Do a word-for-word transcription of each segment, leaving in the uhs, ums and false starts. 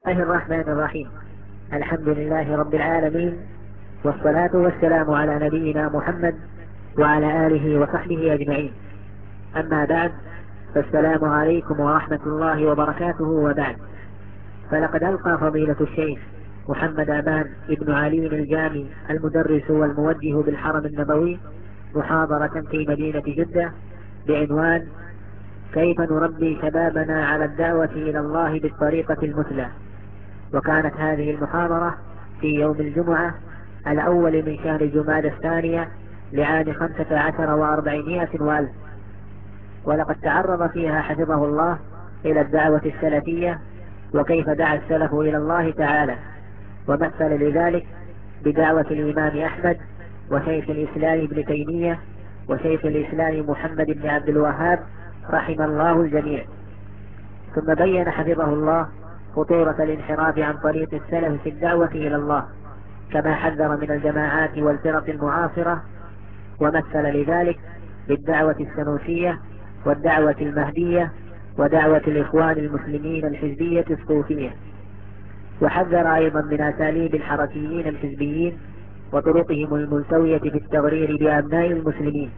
الله الرحمن الرحيم. الحمد لله رب العالمين، والصلاة والسلام على نبينا محمد وعلى آله وصحبه أجمعين. أما بعد، فالسلام عليكم ورحمة الله وبركاته. وبعد، فلقد ألقى فضيلة الشيخ محمد أمان ابن علي الجامي المدرس والموجه بالحرم النبوي محاضرة في مدينة جدة بعنوان كيف نربي شبابنا على الدعوة إلى الله بالطريقة المثلى. وكانت هذه المحاضرة في يوم الجمعة الأول من شهر جمادى الثانية لعام خمسة عشر وأربعمائة وألف، ولقد تعرض فيها حفظه الله إلى الدعوة السلفية وكيف دعا السلف إلى الله تعالى، ومثل لذلك بدعوة الإمام أحمد وشيخ الإسلام ابن تيمية وشيخ الإسلام محمد بن عبد الوهاب رحم الله الجميع. ثم بين حفظه الله خطورة الانحراف عن طريق السلف في الدعوة إلى الله، كما حذر من الجماعات والفرق المعاصرة، ومثل لذلك بالدعوة السنوسية والدعوة المهدية ودعوة الإخوان المسلمين الحزبية الصوفية، وحذر أيضا من أساليب الحركيين الحزبيين وطرقهم الملتوية في التغرير بأبناء المسلمين.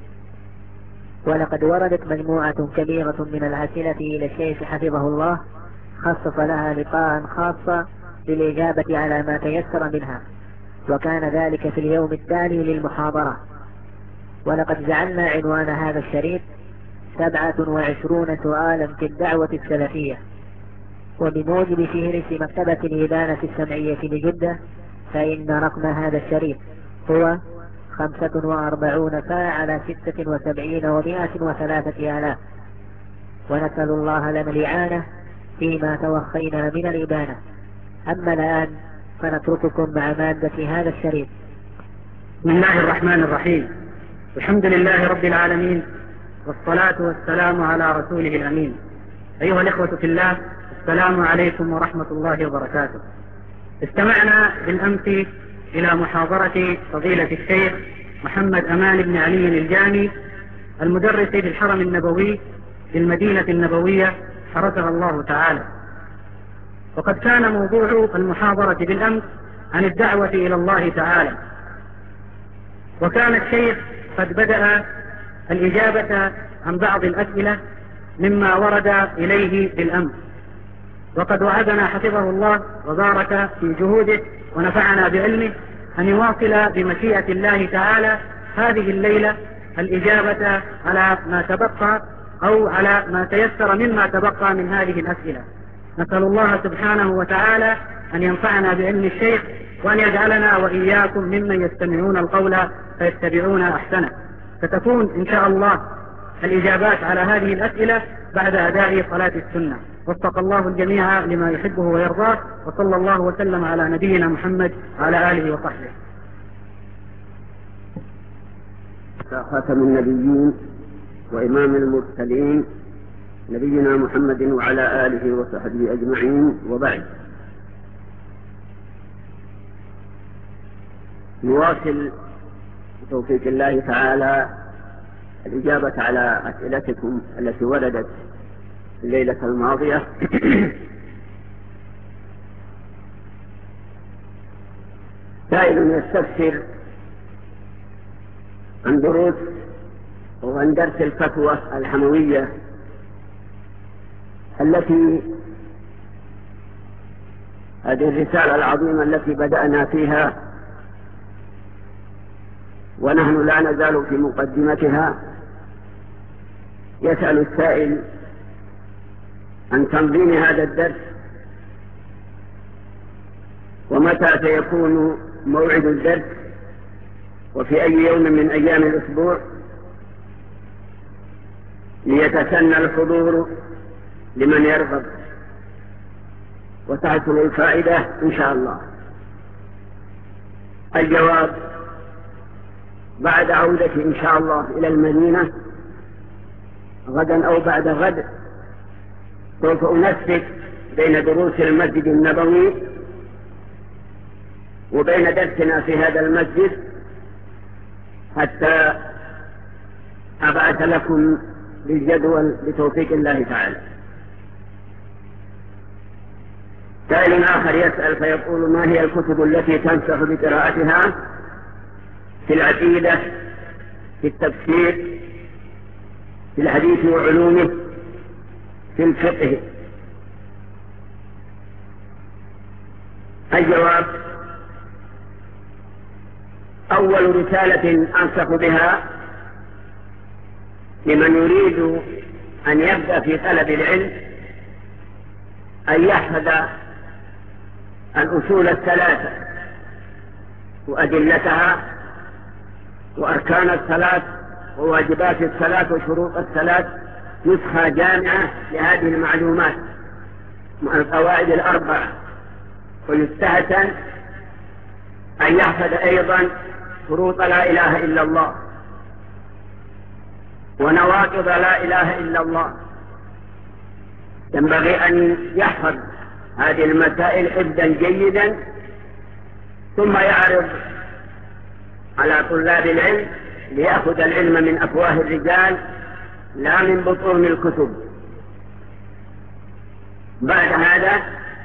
ولقد وردت مجموعة كبيرة من الأسئلة إلى الشيخ حفظه الله، خصص لها لقاء خاصا للإجابة على ما تيسر منها، وكان ذلك في اليوم التالي للمحاضرة. ولقد جعلنا عنوان هذا الشريط سبعة وعشرون سؤالا في الدعوة السلفية. وبموجب فهرس مكتبة الإبانة السمعية بجدة، فإن رقم هذا الشريط هو خمسة وأربعون فاء على ستة وسبعين ومائة وثلاثة آلاف. ونسأل الله لنا الإعانة فيما توخينا من الإبانة. أما الآن فنترككم مع مادة هذا الشريط. بسم الله الرحمن الرحيم. الحمد لله رب العالمين، والصلاة والسلام على رسوله الأمين. أيها الإخوة في الله، السلام عليكم ورحمة الله وبركاته. استمعنا بالأمس إلى محاضرة فضيلة الشيخ محمد أمان بن علي الجامي المدرس بالحرم النبوي بالمدينة النبوية حرسها الله تعالى. وقد كان موضوع المحاضرة بالأمس عن الدعوة إلى الله تعالى، وكان الشيخ قد بدأ الإجابة عن بعض الأسئلة مما ورد إليه بالأمس، وقد وعدنا حفظه الله وبارك في جهوده ونفعنا بعلمه أن يواصل بمشيئة الله تعالى هذه الليلة الإجابة على ما تبقى أو على ما تيسر مما تبقى من هذه الأسئلة. نسأل الله سبحانه وتعالى أن ينفعنا بعلم الشيخ، وأن يجعلنا وإياكم ممن يستمعون القول فيتبعون أحسنه. ستكون إن شاء الله الإجابات على هذه الأسئلة بعد أداء صلاة السنة. وفق الله الجميع لما يحبه ويرضاه، وصلى الله وسلم على نبينا محمد وعلى آله وصحبه. خاتم النبيين وإمام المرسلين نبينا محمد وعلى آله وصحبه أجمعين، وبعد. نواصل بتوفيق الله تعالى الإجابة على أسئلتكم التي وردت الليلة الماضية. سائل يستفسر عن دروس وعن درس الفتوى الحموية التي هذه الرسالة العظيمة التي بدأنا فيها ونحن لا نزال في مقدمتها. يسأل السائل عن تنظيم هذا الدرس، ومتى سيكون موعد الدرس، وفي أي يوم من أيام الأسبوع، ليتسنى الحضور لمن يرغب وتحصل الفائدة إن شاء الله. الجواب: بعد عودتي إن شاء الله إلى المدينة غدا أو بعد غد سوف أنسق بين دروس المسجد النبوي وبين درسنا في هذا المسجد حتى أبعث لكم بالجدول بتوفيق الله تعالى. سائل آخر يسأل فيقول: ما هي الكتب التي تنصح بقراءتها في العقيدة، في التفسير، في الحديث وعلومه، في الفقه؟ الجواب: أول رسالة أنصح بها لمن يريد أن يبدأ في طلب العلم أن يحفظ الأصول الثلاثة وأدلتها وأركان الصلاة وواجبات الصلاة وشروط الصلاة، نسخة جامعة لهذه المعلومات مع القواعد الأربعة. ويستحسن أن يحفظ أيضا شروط لا إله إلا الله ونواقض لا إله إلا الله. ينبغي أن يحفظ هذه المسائل حفظا جيدا، ثم يعرض على طلاب العلم ليأخذ العلم من أفواه الرجال لا من بطون الكتب. بعد هذا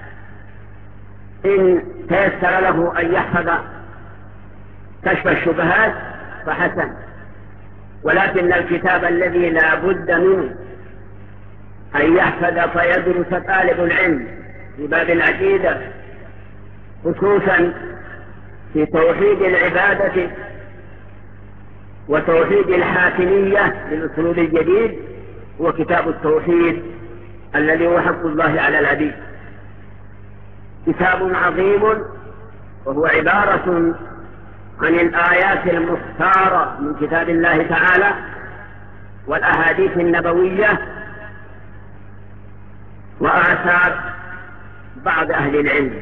إن تيسر له أن يحفظ كشف الشبهات فحسن، ولكن الكتاب الذي لا بد منه أن يحفظ فيدرس طالب العلم في باب العقيدة، خصوصا في توحيد العبادة وتوحيد الحاكمية للأسلوب الجديد، وكتاب التوحيد الذي هو حق الله على العبيد. كتاب عظيم وهو عبارة عن الآيات المختارة من كتاب الله تعالى والأحاديث النبوية وآثار بعض أهل العلم.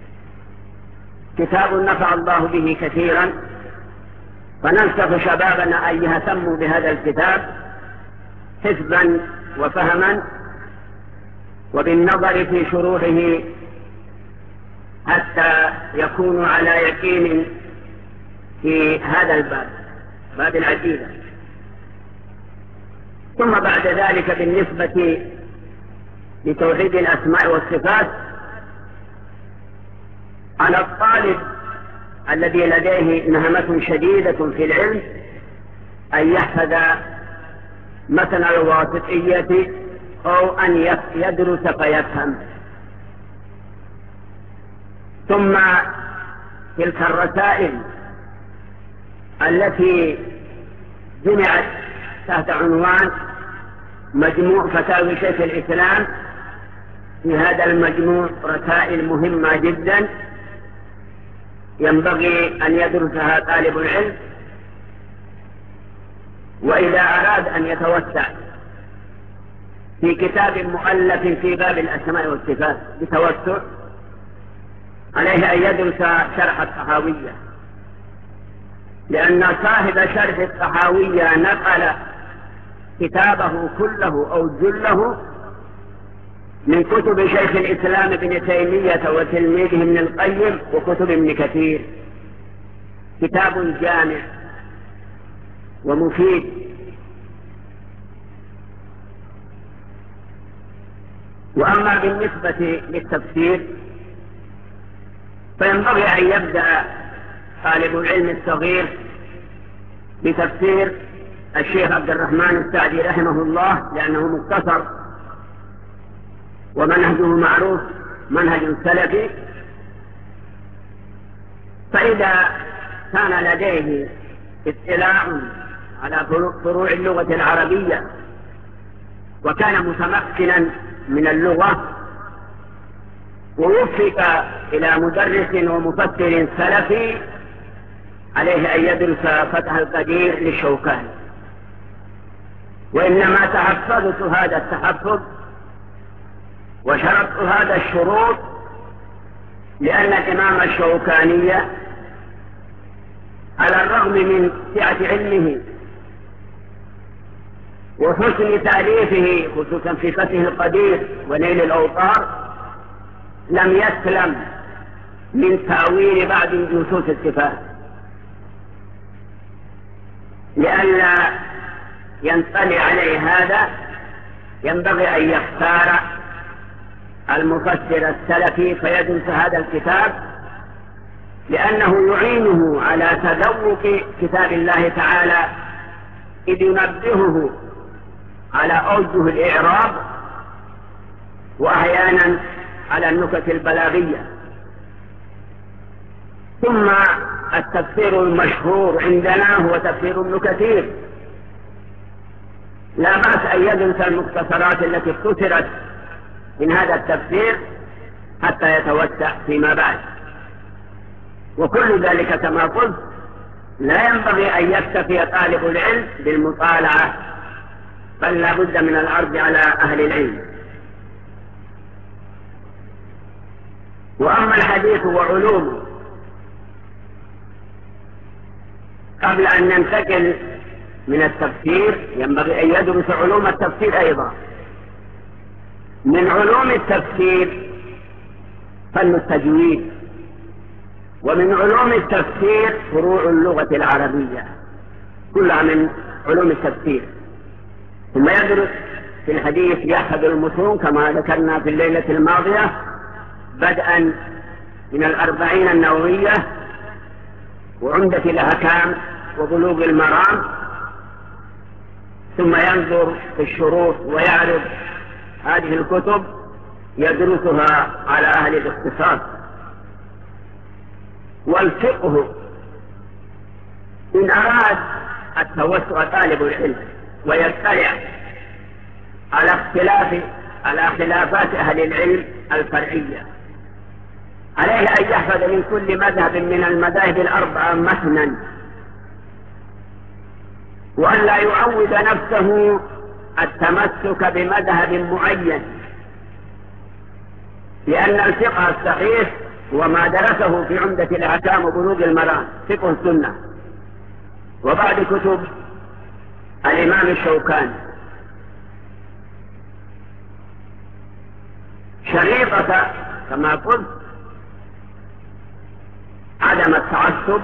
كتاب نفع الله به كثيرا، فننصح شبابنا أن يهتموا بهذا الكتاب حفظا وفهما وبالنظر في شروحه حتى يكونوا على يقين في هذا الباب، باب العقيدة. ثم بعد ذلك بالنسبة لتوحيد الأسماء والصفات، على الطالب الذي لديه نهمة شديدة في العلم أن يحفظ مثلا الواسطية أو أن يدرس فيفهم. ثم تلك الرسائل التي جمعت تحت عنوان مجموع فتاوي شيخ الإسلام، في هذا المجموع رسائل مهمة جدا ينبغي أن يدرسها طالب العلم. وإذا أراد أن يتوسع في كتاب مؤلف في باب الأسماء والصفات بتوسع، عليه أن يدرس شرح الطحاوية، لأن صاحب شرح الطحاوية نقل كتابه كله أو جله من كتب شيخ الإسلام ابن تيمية وتلميذه ابن القيم وكتب ابن كثير. كتاب جامع ومفيد. وأما بالنسبة للتفسير فينبغي أن يبدأ طالب العلم الصغير بتفسير الشيخ عبد الرحمن السعدي رحمه الله، لأنه مختصر ومنهجه معروف، منهج سلفي. فإذا كان لديه اطلاع على فروع اللغة العربية وكان متمكنا من اللغة ووفق إلى مدرس ومفسر سلفي، عليه أن يدرس فتح القدير للشوكاني. وإنما تحفظت هذا التحفظ وشرطت هذا الشروط لأن الإمام الشوكاني على الرغم من سعة علمه وحسن تأليفه خصوصا في فتح القدير ونيل الأوطار لم يسلم من تأويل بعض نصوص الصفات، لئلا ينطلي عليه هذا ينبغي أن يختار المفسر السلفي فيدرس هذا الكتاب، لأنه يعينه على تذوق كتاب الله تعالى، إذ ينبهه على أوجه الإعراب وأحيانا على النكت البلاغية. ثم التفسير المشهور عندنا هو تفسير ابن كثير، لا بأس أن يدرس المختصرات التي اختصرت من هذا التفسير حتى يتوسع فيما بعد. وكل ذلك كما قلت لا ينبغي أن يكتفي طالب العلم بالمطالعة، بل لا بد من العرض على أهل العلم. وأما الحديث وعلومه، قبل أن ننتقل من التفسير ينبغي أن يدرس علوم التفسير أيضا. من علوم التفسير فن التجويد، ومن علوم التفسير فروع اللغة العربية، كلها من علوم التفسير. ثم يدرس في الحديث يحفظ المتون كما ذكرنا في الليلة الماضية، بدءا من الأربعين النووية وعمدة الأحكام وبلوغ المرام، ثم ينظر في الشروط ويعرض هذه الكتب يدرسها على أهل الاختصاص. والفقه إن أراد التوسع طالب العلم ويطلع على اختلاف على خلافات أهل العلم الفرعية، عليه أن يحفظ من كل مذهب من المذاهب الأربعة متنا، وأن لا يعود نفسه التمسك بمذهب معين، لأن الفقه الصحيح هو ما درسه في عمدة الأحكام وبلوغ المرام، فقه السنة، وبعد كتب الإمام الشوكاني. شريطة كما قلت عدم التعصب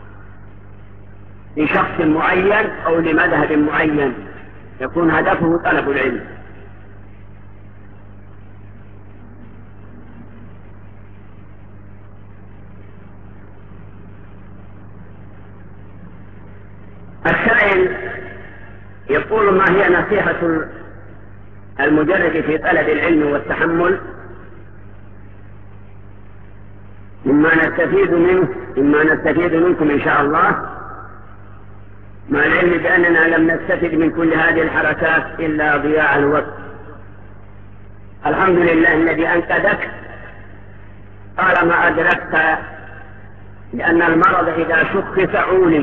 لشخص معين أو لمذهب معين، يكون هدفه طلب العلم. السائل يقول: ما هي نصيحة المجرد في طلب العلم والتحمل مما نستفيد منه مما نستفيد منكم إن شاء الله، مع العلم بأننا لم نستفد من كل هذه الحركات إلا ضياع الوقت. الحمد لله الذي أنقذك طالما أدركت، لأن المرض إذا شخص عولج،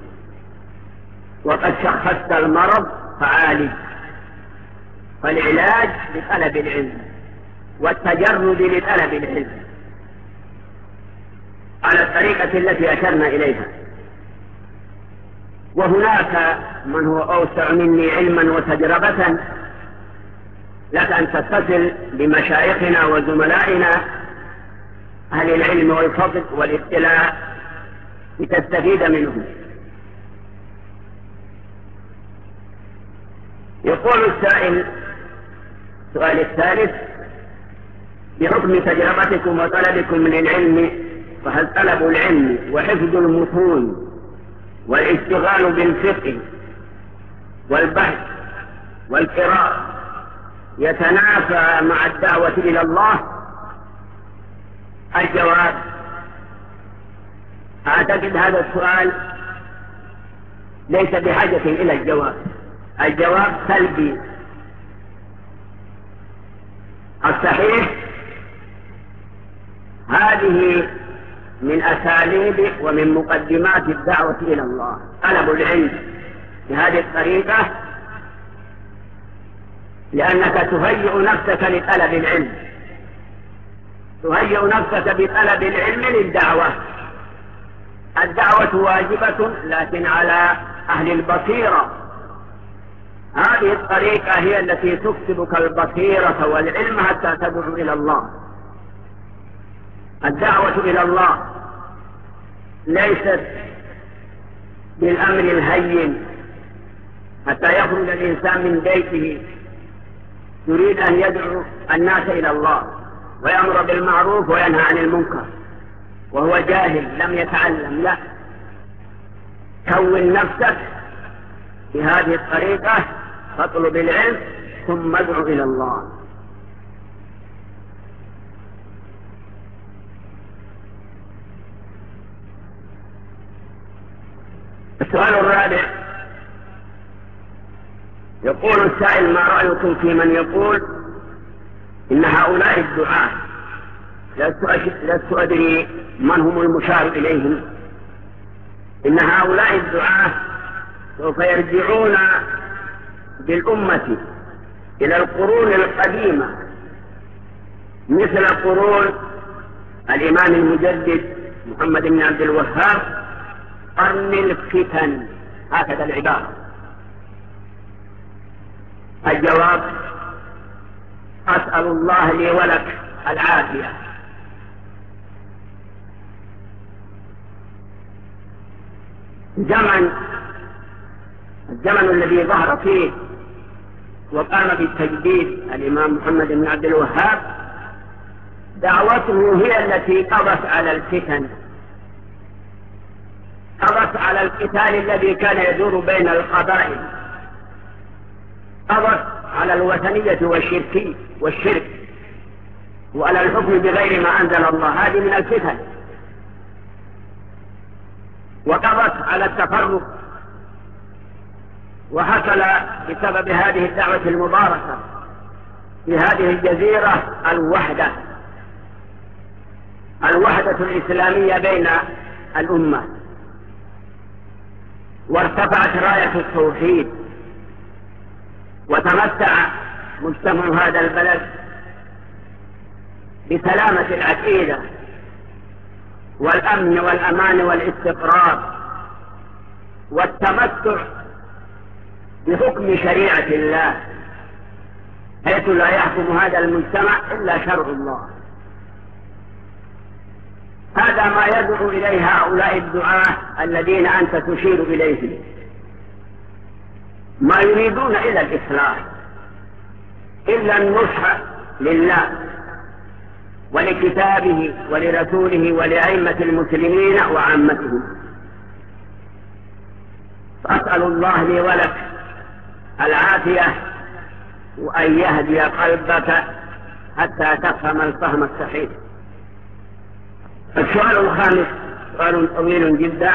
وقد شخصت المرض فعالج. فالعلاج لطلب العلم والتجرد لطلب العلم على الطريقة التي أشرنا إليها. وهناك من هو أوسع مني علما وتجربة، لك أن تتصل بمشايخنا وزملائنا أهل العلم والفضل والاطلاع لتستفيد منهم. يقول السائل السؤال الثالث: بحكم تجربتكم وطلبكم من العلم، فهل طلب العلم وحفظ المتون والاشتغال بالفقه والبحث والقراءة يتنافى مع الدعوة إلى الله؟ الجواب: أعتقد هذا السؤال ليس بحاجة إلى الجواب. الجواب سلبي. الصحيح هذه من أساليب ومن مقدمات الدعوة إلى الله، طلب العلم بهذه الطريقة، لأنك تهيئ نفسك لطلب العلم، تهيئ نفسك بطلب العلم للدعوة. الدعوة واجبة لكن على أهل البصيرة. هذه الطريقة هي التي تكسبك البصيرة والعلم حتى تدعو إلى الله. الدعوة إلى الله ليست بالأمر الهين حتى يخرج الإنسان من بيته يريد أن يدعو الناس إلى الله. ويأمر بالمعروف وينهى عن المنكر وهو جاهل لم يتعلم. لا، كون نفسك بهذه الطريقة، فاطلب العلم ثم ادع إلى الله. السؤال الرابع، يقول السائل: ما رأيكم في من يقول إن هؤلاء الدعاة، لست أدري من هم المشار إليهم، إن هؤلاء الدعاة سوف يرجعون بالأمة إلى القرون القديمة مثل قرون الإمام المجدد محمد بن عبد الوهاب، قرن الفتن، هكذا العبارة. الجواب: أسأل الله لي ولك العافية. زمن الزمن الذي ظهر فيه وقام بالتجديد الإمام محمد بن عبد الوهاب، دعوته هي التي قضت على الفتن، قضت على القتال الذي كان يدور بين القبائل، قضت على الوثنية والشرك والشرك وعلى الحكم بغير ما أنزل الله، هذه من الفتن. وقضت على التفرق، وحصل بسبب هذه الدعوة المباركة في هذه الجزيرة الوحدة الوحدة الإسلامية بين الأمة، وارتفعت راية التوحيد، وتمتع مجتمع هذا البلد بسلامة العقيدة والأمن والأمان والاستقرار والتمتع بحكم شريعة الله، حيث لا يحكم هذا المجتمع إلا شرع الله. هذا ما يدعو إليه هؤلاء الدعاة الذين أنت تشير إليهم، ما يريدون إلى الإصلاح إلا النصح لله ولكتابه ولرسوله ولأئمة المسلمين وعامتهم. فأسأل الله لي ولك العافية وأن يهدي قلبك حتى تفهم الفهم الصحيح. السؤال الخامس سؤال طويل جدا،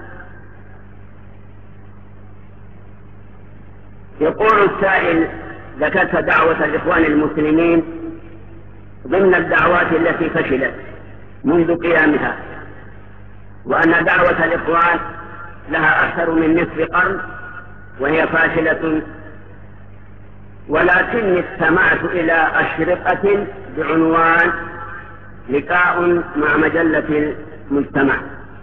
يقول السائل: ذكرت دعوة الإخوان المسلمين ضمن الدعوات التي فشلت منذ قيامها، وأن دعوة الإخوان لها أكثر من نصف قرن وهي فاشلة، ولكني استمعت إلى أشرطة بعنوان لقاء مع مجلة المجتمع.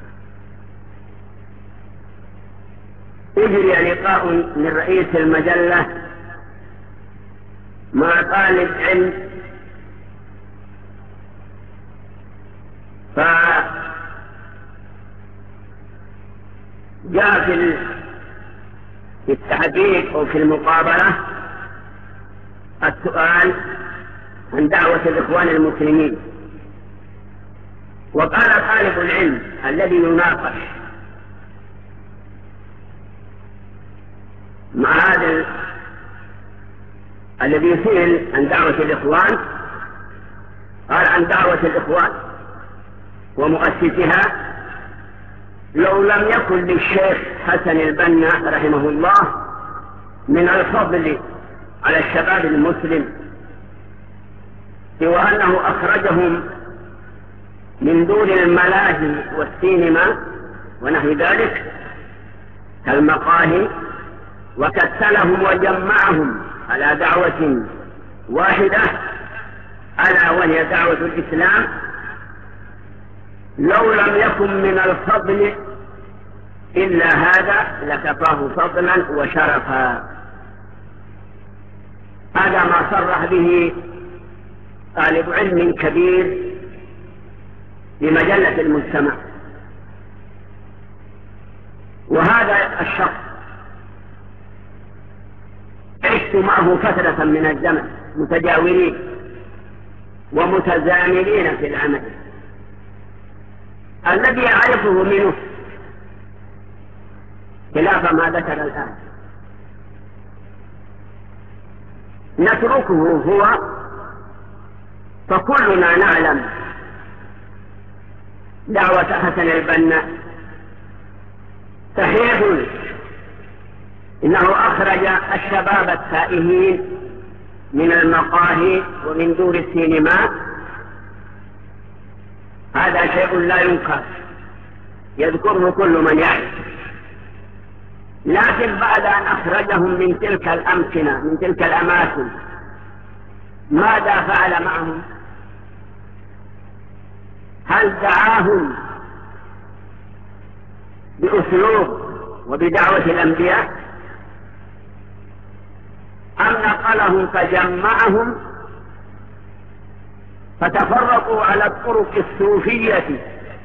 أجري لقاء من رئيس المجلة مع طالب علم، فجاء في التحقيق أو في المقابلة السؤال عن دعوة الإخوان المسلمين، وقال طالب العلم الذي يناقش مع هذا الذي يسأل عن دعوة الإخوان، قال عن دعوة الإخوان ومؤسسها: لو لم يكن للشيخ حسن البنا رحمه الله من الفضل على الشباب المسلم سوى أنه أخرجهم من دون الملاهي والسينما ونحو ذلك كالمقاهي، وكتلهم وجمعهم على دعوة واحدة ألا وهي دعوة الإسلام، لو لم يكن من الفضل إلا هذا لكفاه فضلا وشرفا. هذا ما صرح به طالب علم كبير بمجلة المجتمع. وهذا الشخص عشت معه فترة من الزمن متجاورين، ومتزامنين في العمل. الذي يعرفه منه خلاف ما ذكر الآن نتركه هو، فكلنا نعلم دعوة حسن البنا صحيح إنه أخرج الشباب التائهين من المقاهي ومن دور السينما، هذا شيء لا ينكر يذكره كل من يعرف، لكن بعد أن أخرجهم من تلك الأمكنة من تلك الأماكن ماذا فعل معهم؟ هل دعاهم بأسلوب وبدعوة الأنبياء أم نقلهم فجمعهم فتفرقوا على الطرق الصوفية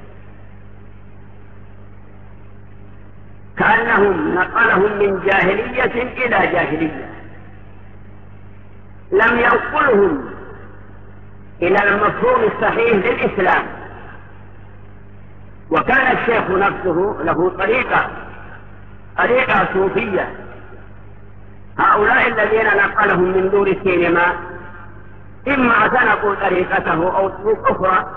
كأنهم نقلهم من جاهلية إلى جاهلية، لم ينقلهم إلى المفهوم الصحيح للإسلام. وكان الشيخ نفسه له طريقة طريقة صوفية، هؤلاء الذين نقلهم من دور السينما إما اعتنقوا طريقته أو طرق أخرى.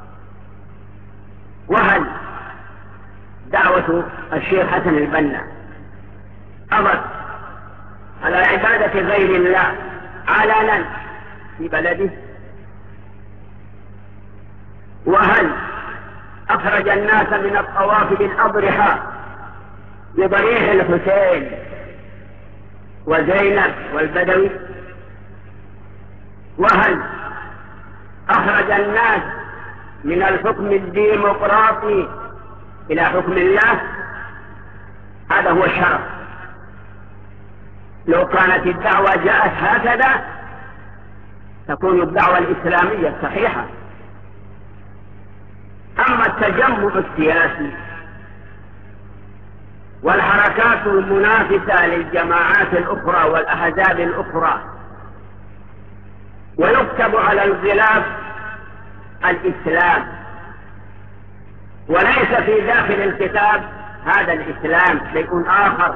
وهل دعوة الشيخ حسن البنا أضت على عبادة غير الله علنا في بلده؟ وهل أخرج الناس من الطواف بالأضرحة بضريح الحسين وزينب والبدوي؟ وهل أخرج الناس من الحكم الديمقراطي إلى حكم الله؟ هذا هو الشرف. لو كانت الدعوة جاءت هكذا تكون الدعوة الإسلامية الصحيحة. أما التجمع السياسي والحركات المنافسة للجماعات الأخرى والأحزاب الأخرى ويكتب على الغلاف الإسلام وليس في داخل الكتاب هذا الإسلام شيء آخر،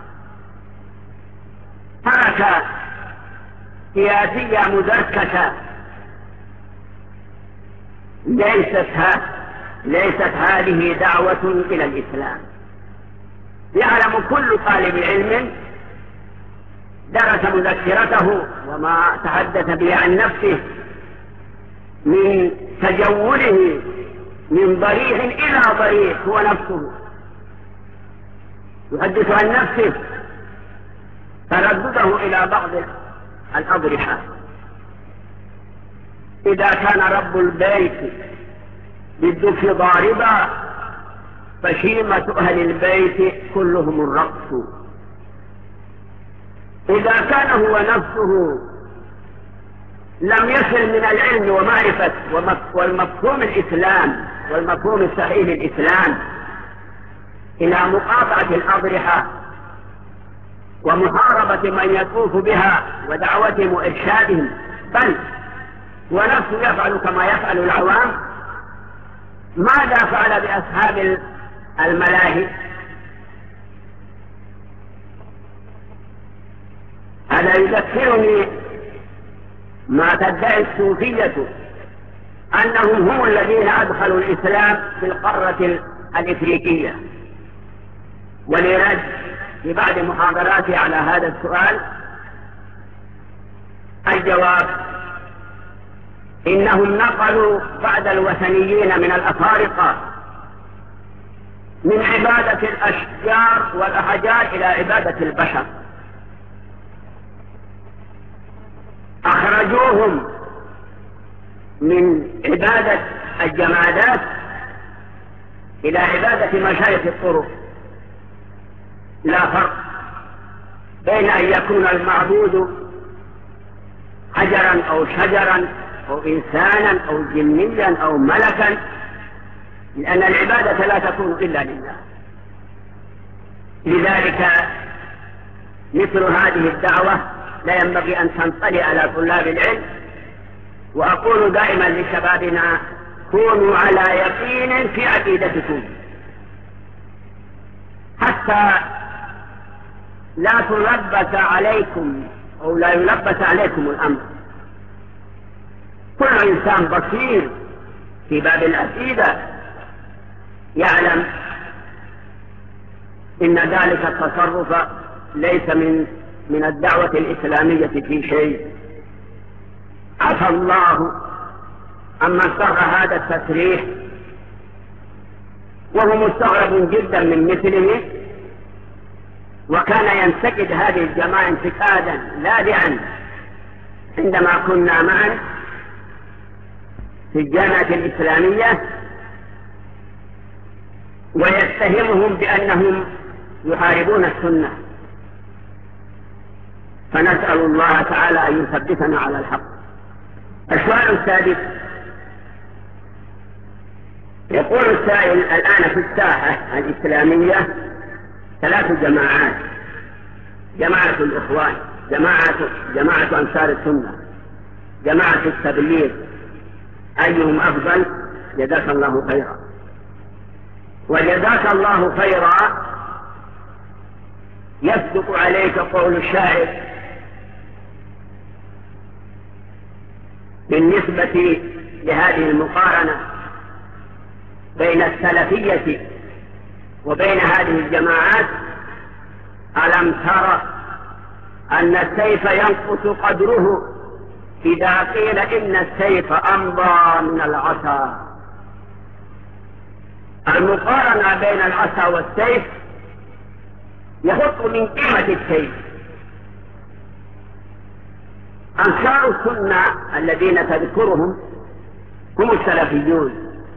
حركة سياسية مدركة ليست ليست هذه دعوة إلى الإسلام. يعلم كل طالب علم درس مذكرته وما تحدث به عن نفسه من تجوله من ضريح إلى ضريح، هو نفسه يحدث عن نفسه تردده إلى بعض الأضرحة. إذا كان رب البيت بالدف ضاربا فشيمة أهل البيت كلهم الرقص. إذا كان هو نفسه لم يصل من العلم ومعرفة والمفهوم الإسلام والمفهوم الصحيح للإسلام إلى مقاطعة الأضرحة ومحاربة من يطوف بها ودعوتهم وإرشادهم، بل ونفسه يفعل كما يفعل العوام، ماذا فعل بأصحاب الملاهي؟ هذا يذكرني ما تدعي الصوفية أنهم هم الذين أدخلوا الإسلام في القارة الإفريقية. ولرد في بعض محاضراتي على هذا السؤال الجواب إنهم نقلوا بعض الوثنيين من الأفارقة من عبادة الأشجار والأحجار إلى عبادة البشر، أخرجوهم من عبادة الجمادات إلى عبادة مشايخ الطرق. لا فرق بين أن يكون المعبود حجرا أو شجرا أو إنسانا أو جنيا أو ملكا، لأن العبادة لا تكون إلا لله. لذلك مثل هذه الدعوة لا ينبغي أن تنطلي على طلاب العلم وأقول دائما لشبابنا: كونوا على يقين في عقيدتكم حتى لا تلبس عليكم أو لا يلبس عليكم الأمر. كل إنسان بصير في باب العقيدة يعلم إن ذلك التصرف ليس من من الدعوة الإسلامية في شيء. عفى الله عمن صر هذا التصريح، وهو مستغرب جدا من مثله، وكان ينتقد هذه الجماعة انتقادا لاذعا عندما كنا معا في الجامعة الإسلامية، ويتهمهم بأنهم يحاربون السنة. فنسأل الله تعالى أن يثبتنا على الحق. السؤال السادس: يقول السائل: الآن في الساحة الإسلامية ثلاث جماعات: جماعة الإخوان، جماعة, جماعة أنصار السنة، جماعة التبليغ، أيهم أفضل؟ جزاك الله خيرا. وجزاك الله خيرا يصدق عليك قول الشاعر بالنسبة لهذه المقارنة بين السلفية وبين هذه الجماعات: ألم تر أن السيف ينقص قدره إذا قيل إن السيف أمضى من العصا. المقارنة بين العصا والسيف يحط من قيمة السيف. أنصار السنة الذين تذكرهم هم السلفيون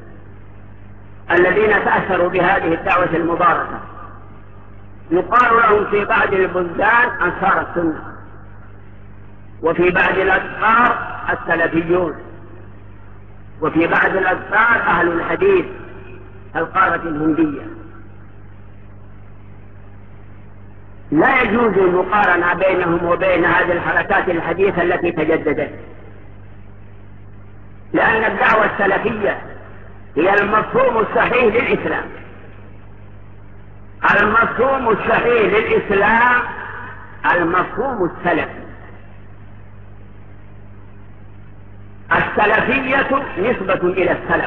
الذين تأثروا بهذه الدعوة المباركة. يقال لهم في بعض البلدان أنصار السنة، وفي بعض الأقطار السلفيون، وفي بعض الأقطار أهل الحديث القارة الهندية. لا يجوز المقارنة بينهم وبين هذه الحركات الحديثة التي تجددت، لأن الدعوة السلفية هي المفهوم الصحيح للإسلام. المفهوم الصحيح للإسلام المفهوم السلفي. السلفية نسبة إلى السلف.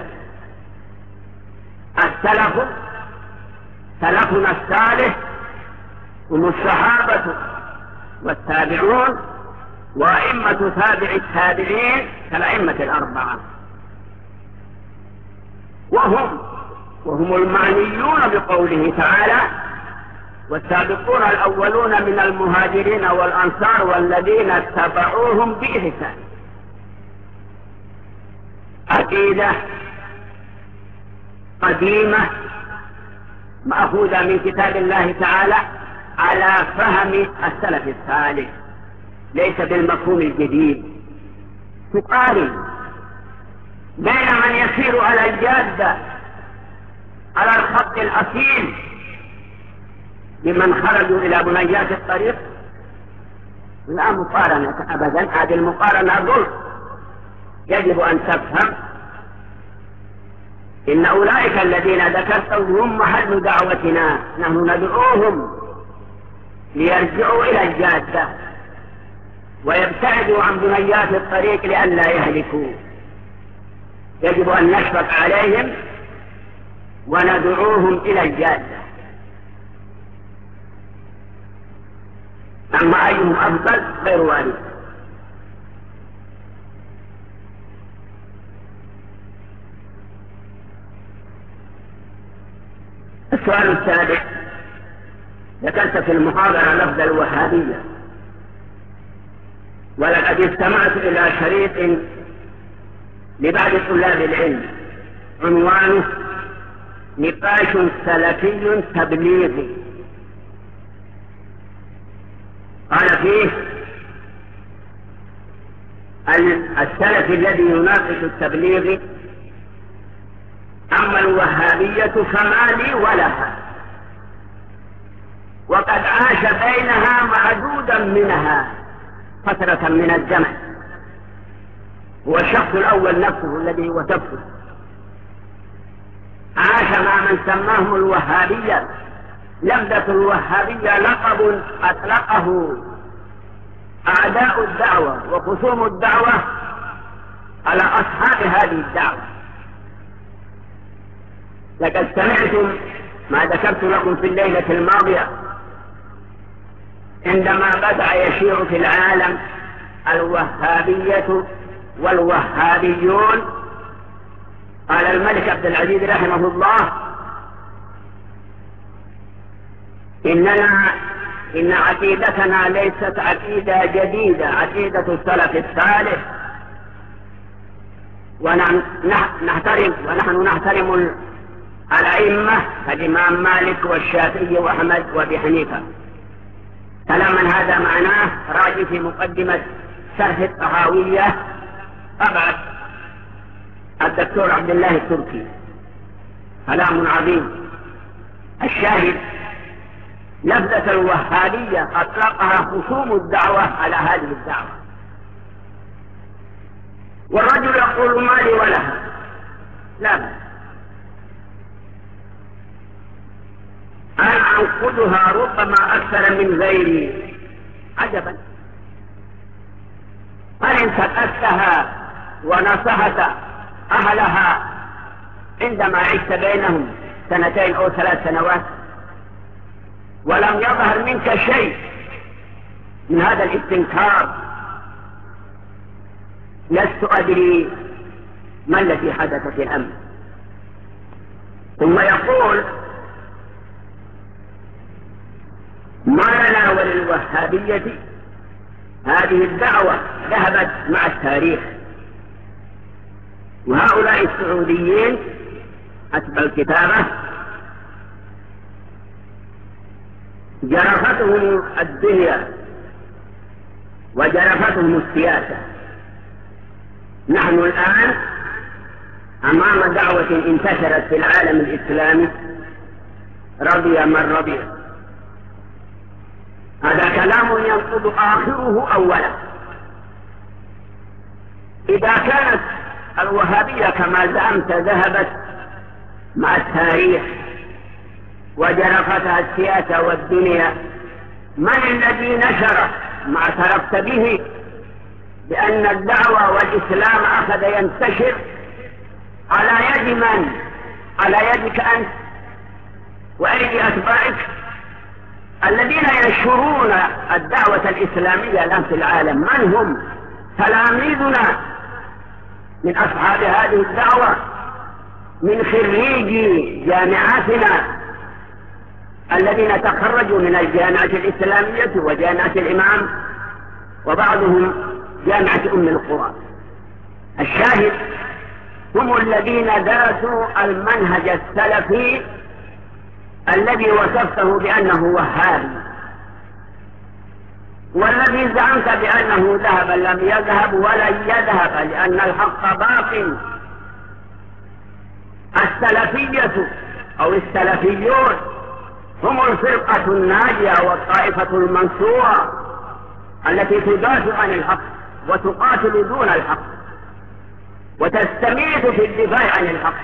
السلف سلفنا الصالح هم الصحابة والتابعون وأئمة تابع التابعين كالأئمة الأربعة، وهم وهم المعنيون بقوله تعالى: والسابقون الأولون من المهاجرين والأنصار والذين اتبعوهم بإحسان. عقيدة قديمة مأخوذة من كتاب الله تعالى على فهم السلف الصالح، ليس بالمفهوم الجديد. تقارن بين من يسير على الجادة على الخط الأصيل بمن خرجوا إلى بنيات الطريق؟ لا مقارنة أبدا. هذه المقارنة ظلم. يجب أن تفهم إن أولئك الذين ذكرتهم هم محل دعوتنا. نحن ندعوهم ليرجعوا إلى الجادة ويبتعدوا عن بنيات الطريق لئلا يهلكوا. يجب أن نشفق عليهم وندعوهم إلى الجادة. أما أيهم أفضل غير وارد. السؤال السابع: ذكرت في المحاضرة لفظ الوهابية، ولقد استمعت إلى شريط لبعض طلاب العلم عنوانه نقاش سلفي تبليغي. قال فيه: السلف الذي يناقش التبليغ، أما الوهابية فما لي ولها، وقد عاش بينها معدودا منها فترة من الزمن، هو الشخص الأول نفسه الذي وصفته، عاش مع من سماهم الوهابية. لفظة الوهابية لقب أطلقه أعداء الدعوة وخصوم الدعوة على أصحاب هذه الدعوة. لقد سمعتم ما ذكرت لكم في الليلة الماضية عندما بدأ يشيع في العالم الوهابية والوهابيون. قال الملك عبد العزيز رحمه الله: إننا إن عقيدتنا ليست عقيدة جديدة، عقيدة السلف الصالح، ونحترم ونحن نحترم الأئمة كالإمام مالك والشافعي وأحمد وأبي حنيفة. كلاما هذا معناه راجع في مقدمة شرح الطحاوية طبعا الدكتور عبد الله التركي، كلام عظيم. الشاهد لفظة الوهابية أطلقها خصوم الدعوة على هذه الدعوة، والرجل يقول ما لي ولها، لا بد أنا أنقذها ربما أكثر من غيري. عجبا، فإن سكتها ونصحت أهلها عندما عشت بينهم سنتين أو ثلاث سنوات ولم يظهر منك شيء من هذا الاستنكار، لست أدري ما الذي حدث في الأمر. ثم يقول: ما لنا وللوهابية هذه الدعوة ذهبت مع التاريخ، وهؤلاء السعوديين حسب الكتابة جرفتهم الدنيا وجرفتهم السياسة. نحن الآن أمام دعوة انتشرت في العالم الإسلامي، رضي من رضي. هذا كلام ينقض آخره أولا. إذا كانت الوهابية كما زعمت ذهبت مع التاريخ وجرفتها السياسة والدنيا، من الذي نشر ما اعترفت به بأن الدعوة والإسلام أخذ ينتشر على يد من؟ على يدك أنت وأيدي أتباعك الذين ينشرون الدعوة الإسلامية الآن في العالم. من هم؟ تلاميذنا من أصحاب هذه الدعوة، من خريجي جامعاتنا الذين تخرجوا من الجامعة الإسلامية وجامعة الإمام وبعضهم جامعة أم القرى. الشاهد هم الذين درسوا المنهج السلفي الذي وصفته بأنه وهابي، والذي زعمت بأنه ذهب لم يذهب ولن يذهب، لأن الحق باق. السلفية أو السلفيون هم الفرقة الناجية والطائفة المنصورة التي تدافع عن الحق وتقاتل دون الحق وتستميت في الدفاع عن الحق.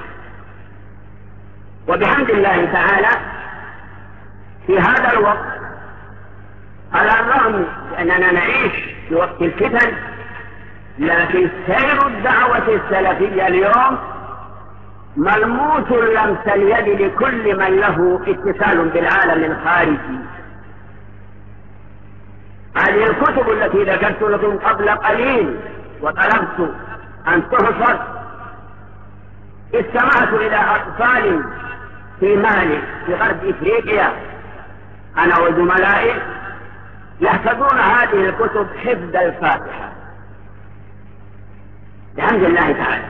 وبحمد الله تعالى في هذا الوقت، على الرغم بأننا نعيش في وقت الفتن، لكن سير الدعوة السلفية اليوم ملموس لمس اليد لكل من له اتصال بالعالم الخارجي. هذه الكتب التي ذكرت لكم قبل قليل وطلبت أن تحفظ، استمعت إلى أطفال في مالي في غرب إفريقيا أنا وزملائي يحفظون هذه الكتب حفظ الفاتحة بحمد الله تعالى.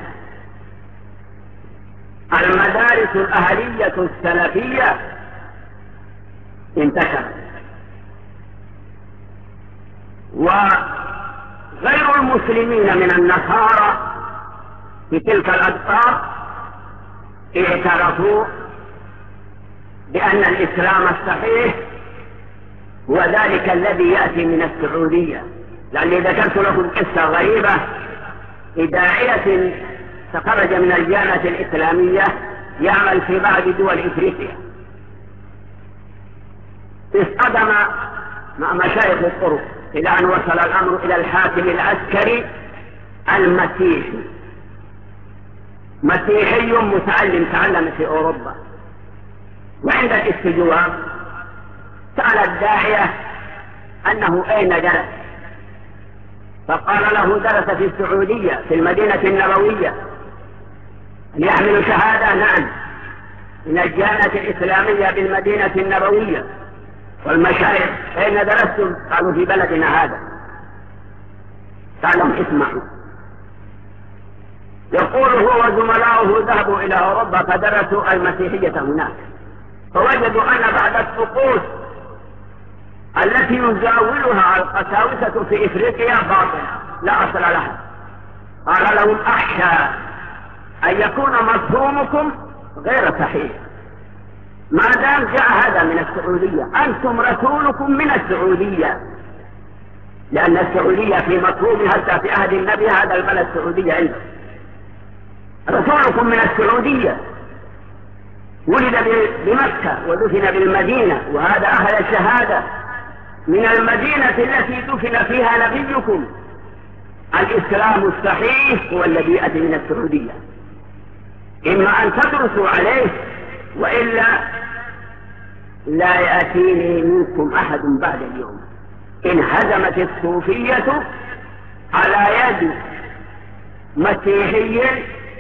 المدارس الأهلية السلفية انتشرت، وغير المسلمين من النصارى في تلك الأقطار اعترفوا بأن الإسلام الصحيح هو ذلك الذي يأتي من السعودية. لأني ذكرت لكم قصة غريبة لداعية تخرج من الجامعة الإسلامية يعمل في بعض دول إفريقيا، اصطدم مع مشايخ الطرق إلى أن وصل الأمر إلى الحاكم العسكري المسيحي، مسيحي متعلم تعلم في أوروبا. وعند الاستجواب سأل الداعية أنه أين درس، فقال له درس في السعودية في المدينة النبوية. هل يحمل شهادة؟ نعم، من الجامعة الإسلامية بالمدينة النبوية. والمشايخ أين درستم؟ قالوا في بلدنا هذا. قال لهم اسمعوا، يقول هو وزملاؤه ذهبوا إلى أوروبا فدرسوا المسيحية هناك، فوجدوا أن بعد الطقوس التي يزاولها القساوسة في إفريقيا باطلة لا أصل لها. قال لهم أخشى أن يكون مفهومكم غير صحيح، ما دام جاء هذا من السعودية، أنتم رسولكم من السعودية، لأن السعودية في مفهومها حتى في عهد النبي هذا البلد السعودية عنده، رسولكم من السعودية، ولد بمكة ودفن بالمدينة، وهذا أهل الشهادة من المدينة التي دفن فيها نبيكم. الإسلام الصحيح هو الذي يأتي من السعودية، إما أن تدرسوا عليه وإلا لا يأتيني منكم أحد بعد اليوم. انهزمت الصوفية على يد مسيحي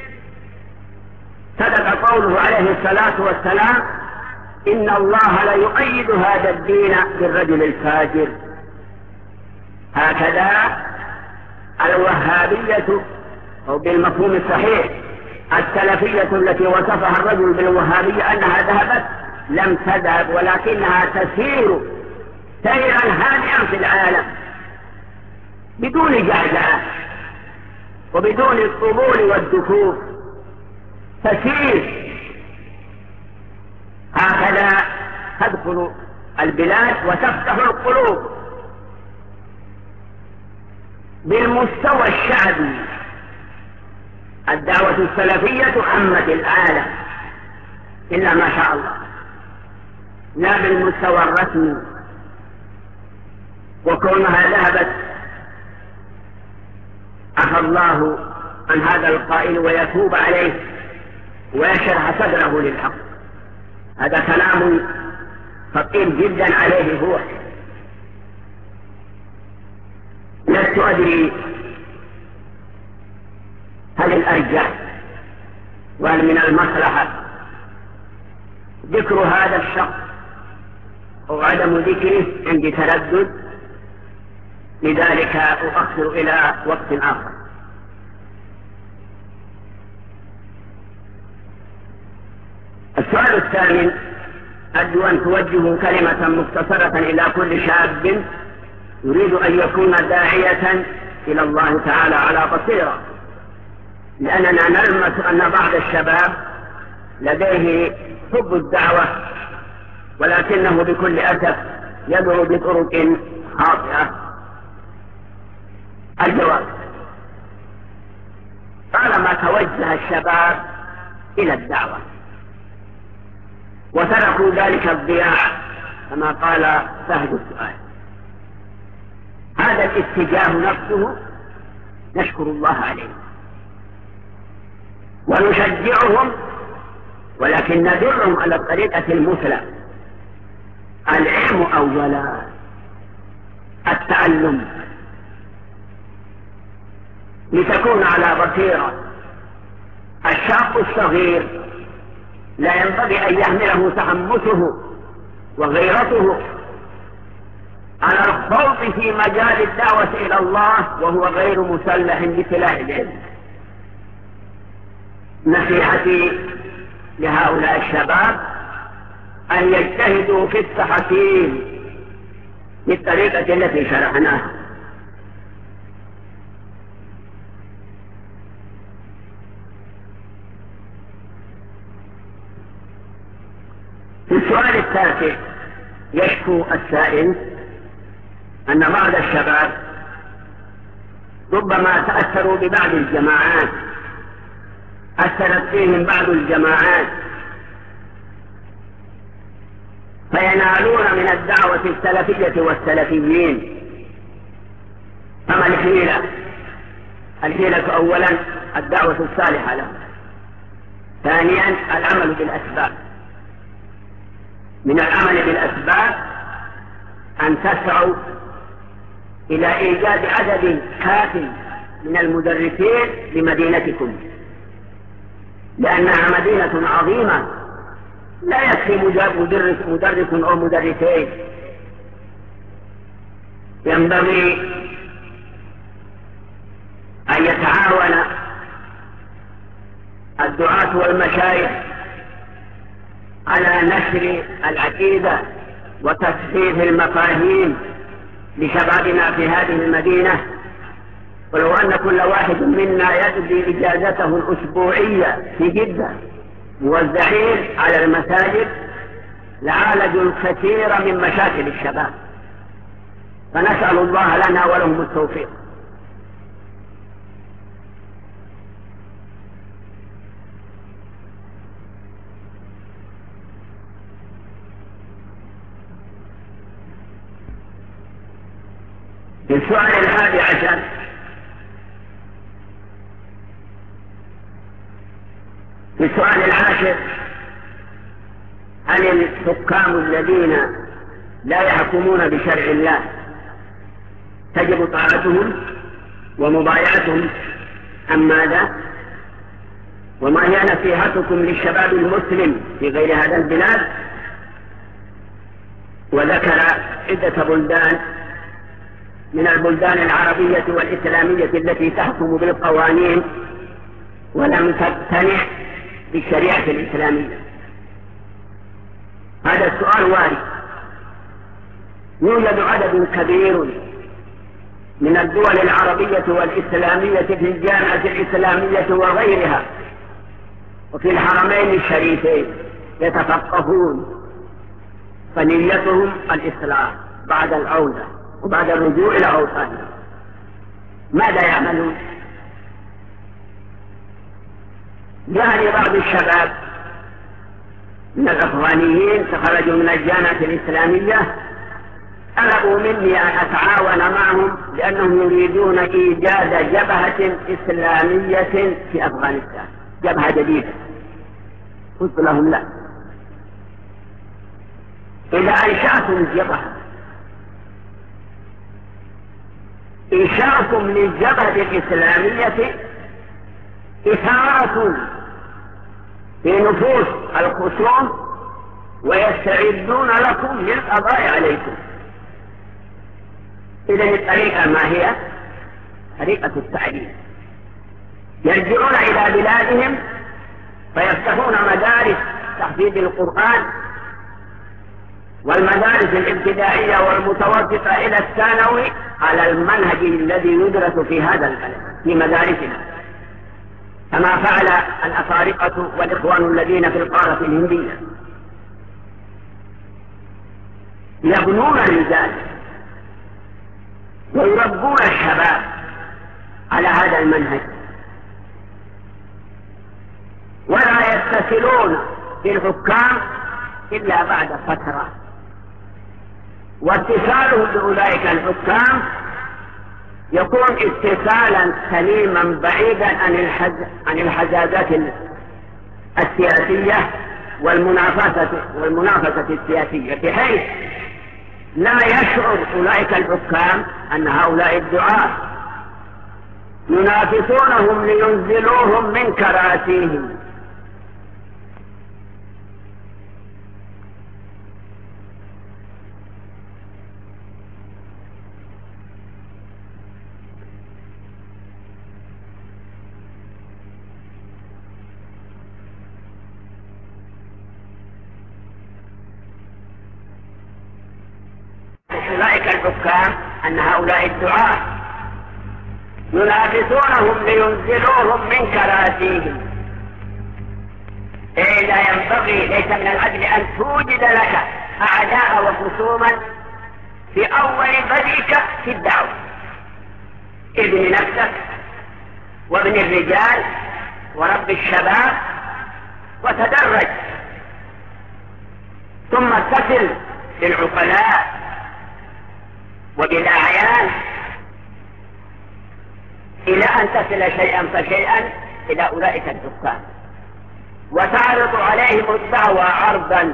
صدق قوله عليه الصلاة والسلام إن الله لا يؤيد هذا الدين بالرجل الفاجر. هكذا الوهابية أو بالمفهوم الصحيح السلفية التي وصفها الرجل بالوهابية أنها ذهبت لم تذهب، ولكنها تسير سيرا هادئا في العالم بدون جعجعة وبدون الطبول والدكوك، تسير هكذا تدخل البلاد وتفتح القلوب بالمستوى الشعبي. الدعوة السلفية عمت العالم إلا ما شاء الله، لا بالمستوى الرسمي. وكونها ذهبت عفى الله عن هذا القائل ويتوب عليه ويشرح صدره للحق، هذا كلام ثقيل جدا عليه هو. لست أدري هل الأرجح وهل من المصلحة ذكر هذا الشخص أو عدم ذكره، عندي تردد، لذلك أؤخر إلى وقت آخر. السؤال الثامن: أرجو أن توجهوا كلمة مختصرة إلى كل شاب يريد أن يكون داعية إلى الله تعالى على بصيرة، لأننا نلمس أن بعض الشباب لديه حب الدعوة ولكنه بكل أسف يدعو بطرق خاطئة. الجواب: طالما توجه الشباب إلى الدعوة وتركوا ذلك الضياع كما قال صاحب السؤال، هذا الاتجاه نفسه نشكر الله عليه ونشجعهم، ولكن ندلهم على الطريقة المثلى. العلم أولا، التعلم لتكون على بصيرة. الشاب الصغير لا ينبغي أن يحمله تحمسه وغيرته على الخوض في مجال الدعوة إلى الله وهو غير مسلح بسلاح العلم. نصيحتي لهؤلاء الشباب أن يجتهدوا في التحصيل بالطريقة التي شرحناها. في السؤال التاسع يشكو السائل أن بعض الشباب ربما تأثروا ببعض الجماعات، أثرت فيهم بعض الجماعات فينالون من الدعوة السلفية والسلفيين. فما الحيلة؟ الحيلة أولا الدعوة الصالحة لهم، ثانيا العمل بالأسباب. من العمل بالأسباب أن تسعوا إلى إيجاد عدد كاف من المدرسين لمدينتكم، لأنها مدينة عظيمة لا يكفي مدرس, مدرس أو مدرسين. ينبغي أن يتعاون الدعاة والمشايخ على نشر العقيدة وتصحيح المفاهيم لشبابنا في هذه المدينة. ولو أن كل واحد منا يقضي إجازته الأسبوعية في جدة موزعين على المساجد لعالجوا الكثير من مشاكل الشباب، فنسأل الله لنا ولهم التوفيق. في السؤال الحادي عشر في السؤال العاشر: هل الحكام الذين لا يحكمون بشرع الله تجب طاعتهم ومبايعتهم أم ماذا؟ وما هي نصيحتكم للشباب المسلم في غير هذا البلاد؟ وذكر عدة بلدان من البلدان العربية والإسلامية التي تحكم بالقوانين ولم تقتنع بالشريعة الإسلامية. هذا السؤال وارد. يوجد عدد كبير من الدول العربية والإسلامية في الجامعة الإسلامية وغيرها وفي الحرمين الشريفين يتفقهون، فنيتهم الإصلاح بعد العودة وبعد الرجوع إلى أوطانهم. ماذا يعملون؟ جاءني بعض الشباب من الأفغانيين تخرجوا من الجامعة الإسلامية طلبوا مني أن أتعاون معهم لأنهم يريدون إيجاد جبهة إسلامية في أفغانستان، جبهة جديدة. قلت لهم لا، إذا أنشأتم جبهة، إنشاؤكم للجبهة الإسلامية إثارة في نفوس الخصوم ويستعدون لكم للقضاء عليكم. إذن الطريقة ما هي؟ طريقة التعليم. يرجعون إلى بلادهم فيفتحون مدارس تحفيظ القرآن والمدارس الابتدائية والمتوسطة إلى الثانوي على المنهج الذي يدرس في هذا البلد في مدارسنا، كما فعل الأفارقة والإخوان الذين في القارة الهندية. يبنون الرجال ويربون الشباب على هذا المنهج، ولا يتصلون بالحكام إلا بعد فترة، واتصالهم بأولئك الحكام يكون اتصالا سليما بعيدا عن الحز... عن الحزازات السياسية والمنافسة والمنافسة السياسية، بحيث لا يشعر أولئك الحكام أن هؤلاء الدعاة ينافسونهم لينزلوهم من كراسيهم. أولئك الحكام أن هؤلاء الدعاة ينافسونهم لينزلوهم من كراسيهم. إيه لا ينبغي، ليس من العدل أن توجد لك أعداء وخصوما في أول بدئك في الدعوة، ابن نفسك وابن الرجال ورب الشباب وتدرج، ثم اتصل بالعقلاء وبالأعيان إلى أن تصل شيئا فشيئا إلى أولئك الدكان، وتعرض عليهم الدعوة عرضا.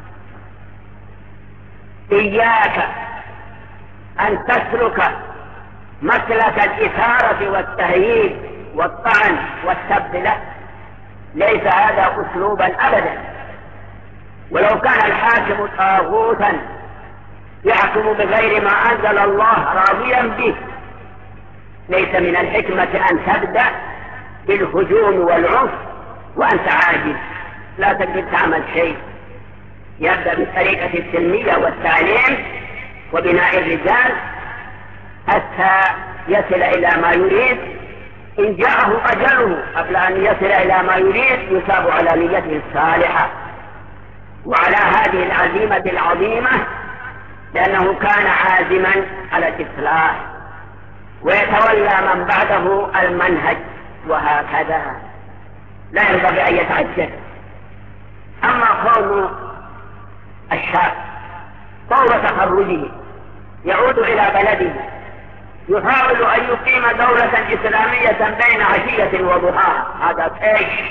إياك أن تسلك مسلك الإثارة والتهييج والطعن والسب له، ليس هذا أسلوبا أبدا. ولو كان الحاكم طاغوتا يحكم بغير ما أنزل الله راضيا به، ليس من الحكمة أن تبدأ بالهجوم والعنف وأنت عاجز لا تقدر تعمل شيء. يبدأ بالطريقة السلمية والتعليم وبناء الرجال حتى يصل إلى ما يريد. إن جاءه أجله قبل أن يصل إلى ما يريد يثاب على نيته الصالحة وعلى هذه العزيمة العظيمة، لأنه كان عازما على الإصلاح، ويتولى من بعده المنهج، وهكذا لا ينبغي أن يتعجل. أما قول الشاب طول تخرجه يعود إلى بلده يحاول أن يقيم دولة إسلامية بين عشية وضحاها، هذا ايش؟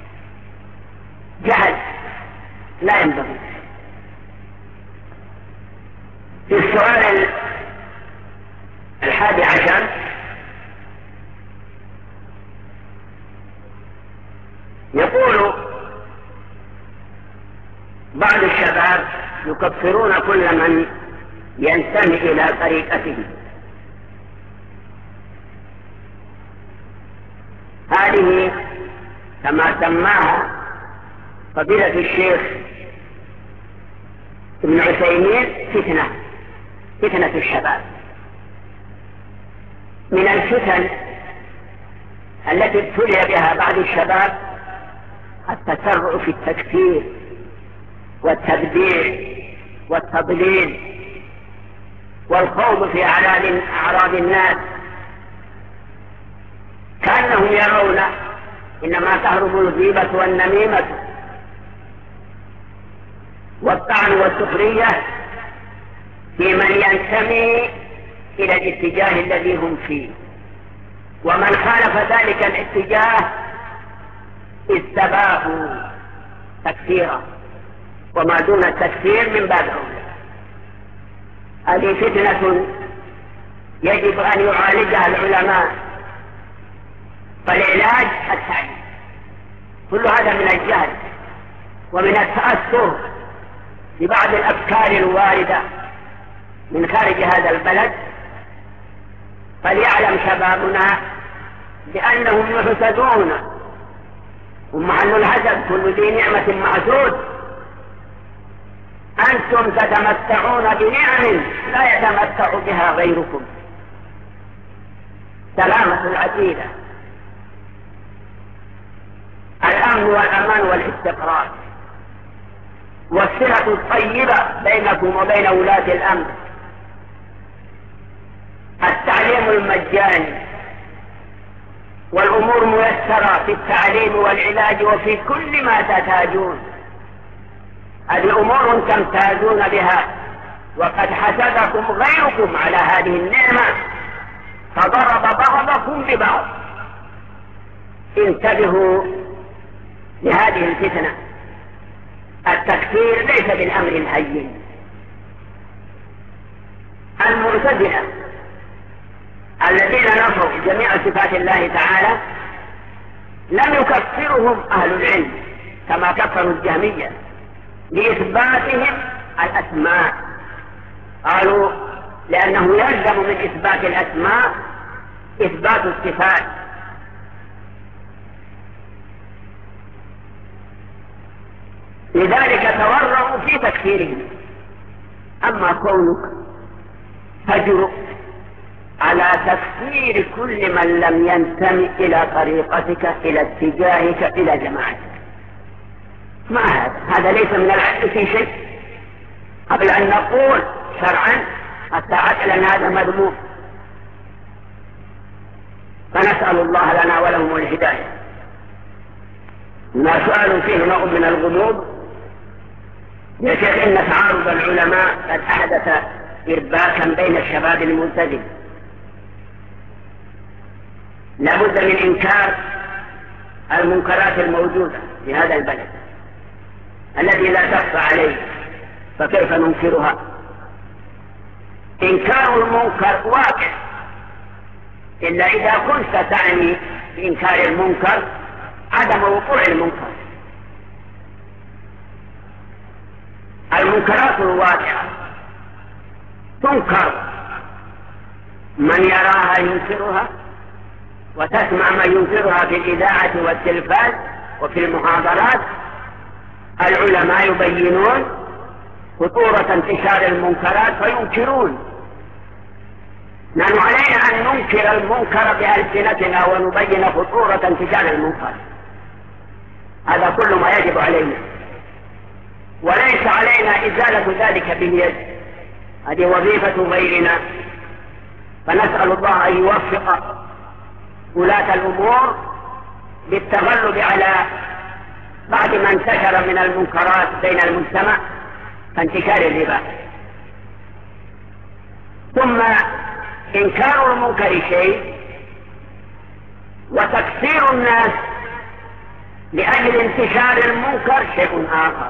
جهل لا ينبغي. في السؤال الحادي عشر يقول بعض الشباب يكفرون كل من ينتمي إلى طريقته. هذه كما سماها فضيلة الشيخ ابن عثيمين فتنة، فتنة الشباب. من الفتن التي ابتلي بها بعض الشباب التسرع في التكفير والتبديع والتضليل والخوض في أعراض الناس، كأنهم يرون إنما تهرب الغيبة والنميمة والطعن والسخرية في من ينتمي إلى الاتجاه الذي هم فيه، ومن خالف ذلك الاتجاه استباحوا تكفيرا، وما دون التكفير من باب أولى. هذه فتنة يجب أن يعالجها العلماء، فالعلاج التعليم. كل هذا من الجهل ومن التأثر ببعض الأفكار الواردة من خارج هذا البلد. فليعلم شبابنا بأنهم يحسدون، ومحل الحسد كل ذي نعمة محسود. أنتم تتمتعون بنعم لا يتمتع بها غيركم. سلامة العقيدة، الأمن والأمان والاستقرار، والصلة الطيبة بينكم وبين ولاة الأمر، التعليم المجاني، والأمور ميسرة في التعليم والعلاج وفي كل ما تحتاجون. هذه أمور تمتازون بها، وقد حسدكم غيركم على هذه النعمة فضرب بعضكم ببعض. انتبهوا لهذه الفتنة. التكفير ليس بالأمر الهين. المعتزلة الذين نفوا جميع صفات الله تعالى لم يكفرهم أهل العلم كما كفروا الجهمية لإثباتهم الأسماء. قالوا لأنه يلزم من إثبات الأسماء إثبات الصفات. لذلك تورعوا في تكفيرهم. أما كونك تجرؤ على تكفير كل من لم ينتمي إلى طريقتك، إلى اتجاهك، إلى جماعتك، ما هذا؟ هذا ليس من العدل في شيء. قبل أن نقول شرعا حتى عقلا هذا مذموم. فنسأل الله لنا ولهم الهداية. ما سؤال فيه نوع من الغموض. يا شيخ إن تعارض العلماء قد أحدث إرباكا بين الشباب الملتزم، لابد من إنكار المنكرات الموجودة في هذا البلد الذي لا تخفى عليه، فكيف ننكرها؟ إنكار المنكر واقع، إلا إذا كنت تعني بإنكار المنكر عدم وقوع المنكر. المنكرات الواقعة تنكر، من يراها ينكرها، وتسمع من ينكرها في الإذاعة والتلفاز وفي المحاضرات. العلماء يبينون خطورة انتشار المنكرات فينكرون. نحن علينا أن ننكر المنكر بألسنتنا ونبين خطورة انتشار المنكر. هذا كل ما يجب علينا، وليس علينا إزالة ذلك باليد، هذه وظيفة غيرنا. فنسأل الله أن يوفق ولاة الأمور بالتغلب على بعض ما انتشر من المنكرات بين المجتمع كانتشار الربا. ثم إنكار المنكر شيء، وتكثير الناس لأجل انتشار المنكر شيء آخر.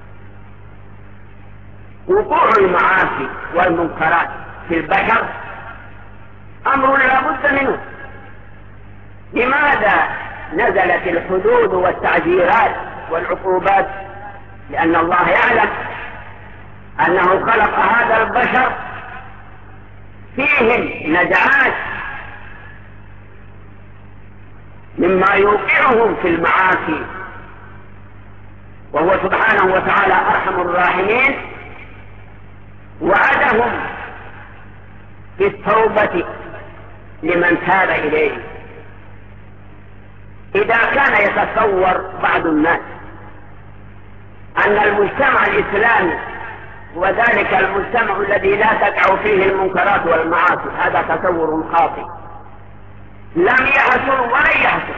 وقوع المعاصي والمنكرات في البشر أمر لا بد منه. لماذا نزلت الحدود والتعزيرات والعقوبات؟ لأن الله يعلم أنه خلق هذا البشر فيهم نزعات مما يوقعهم في المعاصي، وهو سبحانه وتعالى أرحم الراحمين وعدهم بالتوبة لمن تاب إليه. إذا كان يتصور بعض الناس أن المجتمع الإسلامي وذلك المجتمع الذي لا تقع فيه المنكرات والمعاصي، هذا تصور خاطئ لم يحصل ولن يحصل.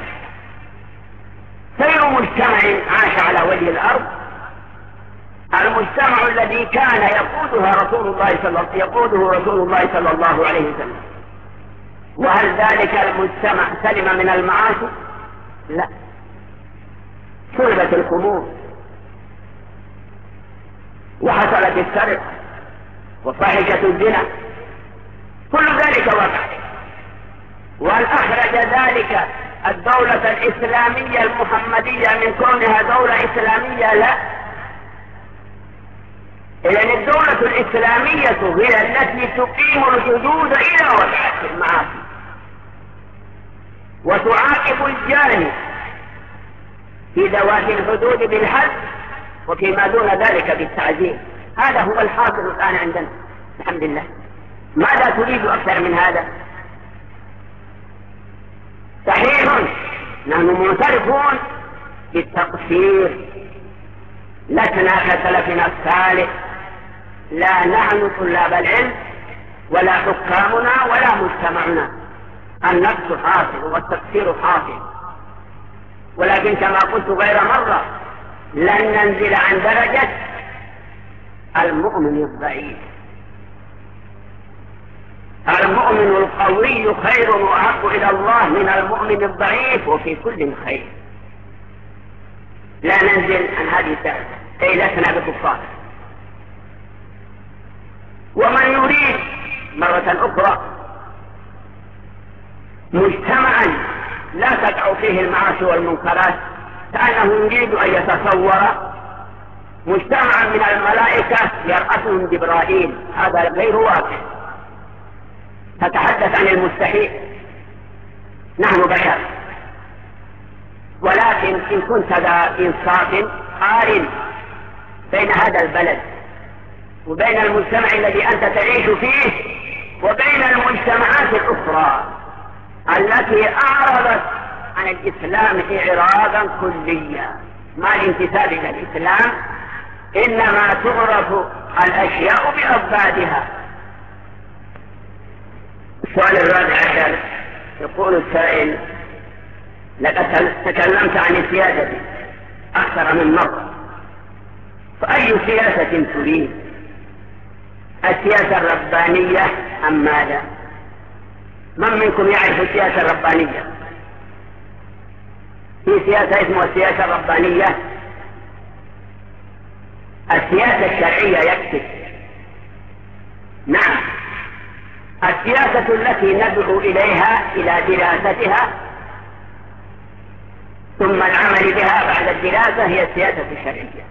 خير مجتمع عاش على وجه الأرض المجتمع الذي كان يقودها رسول الله صلى يقوده رسول الله صلى الله عليه وسلم. وهل ذلك المجتمع سلم من المعاصي؟ لا، شربت الخمور وحصلت السرقة وفاحشة الزنا، كل ذلك وقع. وهل أخرج ذلك الدولة الإسلامية المحمدية من كونها دولة إسلامية؟ لا، إذن الدولة الإسلامية هي التي تقيم الحدود إلى وقعت المعاصي وتعاقب الجاني في ذوات الحدود بالحد وفيما دون ذلك بالتعزير. هذا هو الحاصل الآن عندنا الحمد لله. ماذا تريد أكثر من هذا؟ صحيح نحن معترفون بالتقصير، لسنا كسلفنا الصالح، لا نحن طلاب العلم ولا حكامنا ولا مجتمعنا، النقص حاصل والتقصير حاصل، ولكن كما قلت غير مرة لن ننزل عن درجة المؤمن الضعيف. المؤمن القوي خير وأحب إلى الله من المؤمن الضعيف، وفي كل خير. لا ننزل عن هذه الدرجة، كي لسنا بكفار. ومن يريد مرة أخرى مجتمعا لا تقع فيه المعاصي والمنكرات كأنه يريد أن يتصور مجتمعا من الملائكة يرأسهم جبرائيل، هذا غير واقع. تتحدث عن المستحيل، نحن بشر. ولكن إن كنت ذا إنصاف قارن بين هذا البلد وبين المجتمع الذي أنت تعيش فيه وبين المجتمعات الأخرى التي أعرضت عن الإسلام إعراضا كليا، مع الانتساب إلى الإسلام إنما تعرف الأشياء بأضدادها. السؤال الرابع عشر: يقول السائل: لقد تكلمت عن السياسة أكثر من مرة، فأي سياسة تريد؟ السياسة الربانية أم ماذا؟ من منكم يعرف السياسة الربانية؟ في سياسة اسمها السياسة الربانية. السياسة الشرعية يكفي. نعم، السياسة التي ندعو إليها إلى دراستها ثم العمل بها بعد الدراسة هي السياسة الشرعية.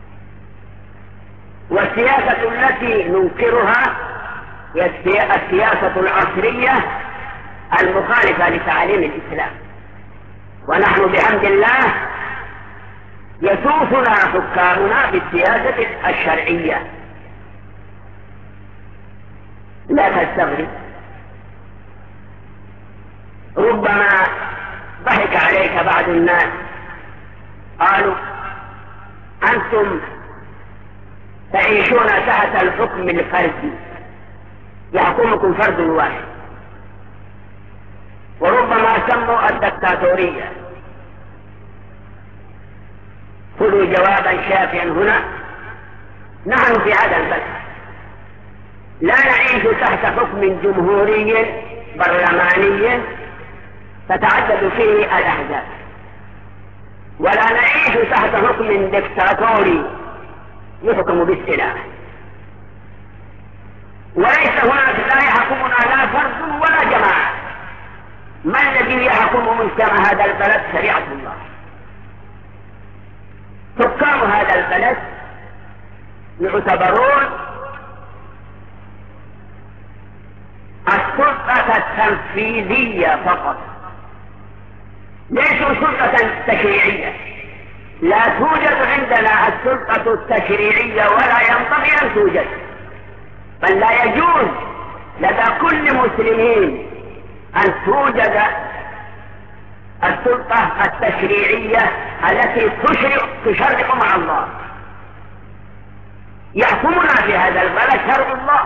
والسياسة التي ننكرها هي السياسة العصرية المخالفة لتعاليم الإسلام. ونحن بحمد الله يسوسنا حكامنا بالسياسة الشرعية. لا تستغرب، ربما ضحك عليك بعض الناس، قالوا: أنتم تعيشون تحت الحكم الفردي، يحكمكم فرد واحد. وربما سموا الدكتاتورية. خذوا جوابا شافيا هنا: نحن في هذا البلد لا نعيش تحت حكم جمهوري برلماني تتعدد فيه الأحزاب، ولا نعيش تحت حكم دكتاتوري يحكم بالسلاح، وليس هناك لا يحكمنا لا فرد ولا جماعة. ما الذي يحكم مجتمع هذا البلد؟ شريعة الله. حكام هذا البلد يعتبرون السلطة التنفيذية فقط، ليسوا سلطة تشريعية. لا توجد عندنا السلطة التشريعية ولا ينبغي أن توجد، بل لا يجوز لدى كل مسلمين أن توجد السلطة التشريعية التي تشرع تشرع مع الله. يحكمنا في هذا البلد شرع الله،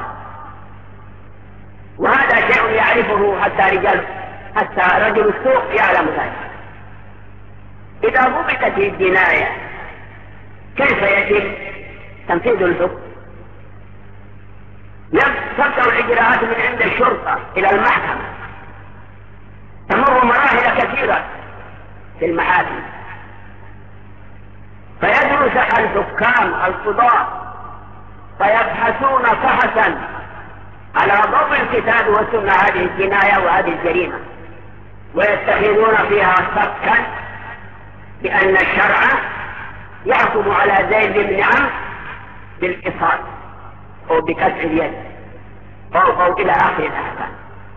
وهذا شيء يعرفه حتى رجال حتى رجل السوق يعلم ذلك. إذا ضبطت الجناية كيف يتم تنفيذ الحكم؟ تبدأ الإجراءات من عند الشرطة إلى المحكمة، تمر مراحل كثيرة في المحاكم، فيدرس الحكام القضاة فيبحثون بحثا على ضوء الكتاب والسنة هذه الجناية وهذه الجريمة، ويتخذون فيها صكا بأن الشرع يحكم على زيد بن عمرو بالقصاص أو بقطع اليد أو, أو إلى آخر الأحكام.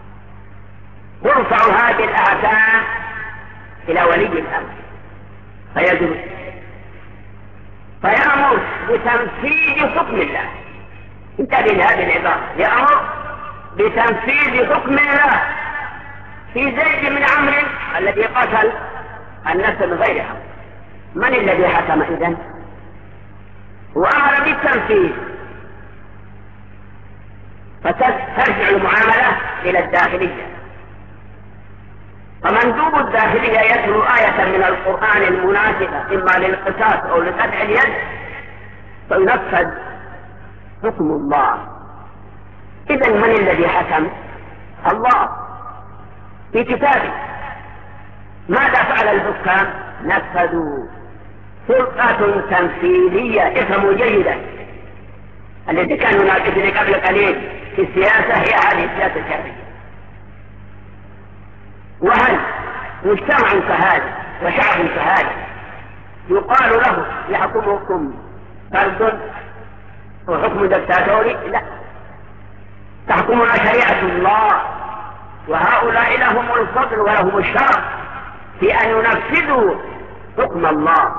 يرفع هذه الأحكام إلى ولي الأمر فيدرس فيأمر بتنفيذ حكم الله. انتبه لهذه العبارة: يأمر بتنفيذ حكم الله في زيد بن عمرو الذي قتل النفس بغير حق. من الذي حكم إذن؟ وأمر بالتنفيذ، فترجع المعاملة إلى الداخلية. فمندوب الداخلية يتلو آية من القرآن المناسبة إما للقصاص أو لقطع اليد فينفذ حكم الله. إذن من الذي حكم؟ الله في كتابه. ماذا فعل الحكام؟ نفذوا. سلطة تنفيذية. افهموا جيدا، الذي كان يناقشني قبل قليل في السياسة هي هذه السياسة الشرعية. وهل مجتمع كهذا وشعب كهذا يقال له يحكمكم فرد وحكم دكتاتوري؟ لا، تحكمنا شريعة الله، وهؤلاء لهم الفضل ولهم الشرف في أن ينفذوا حكم الله.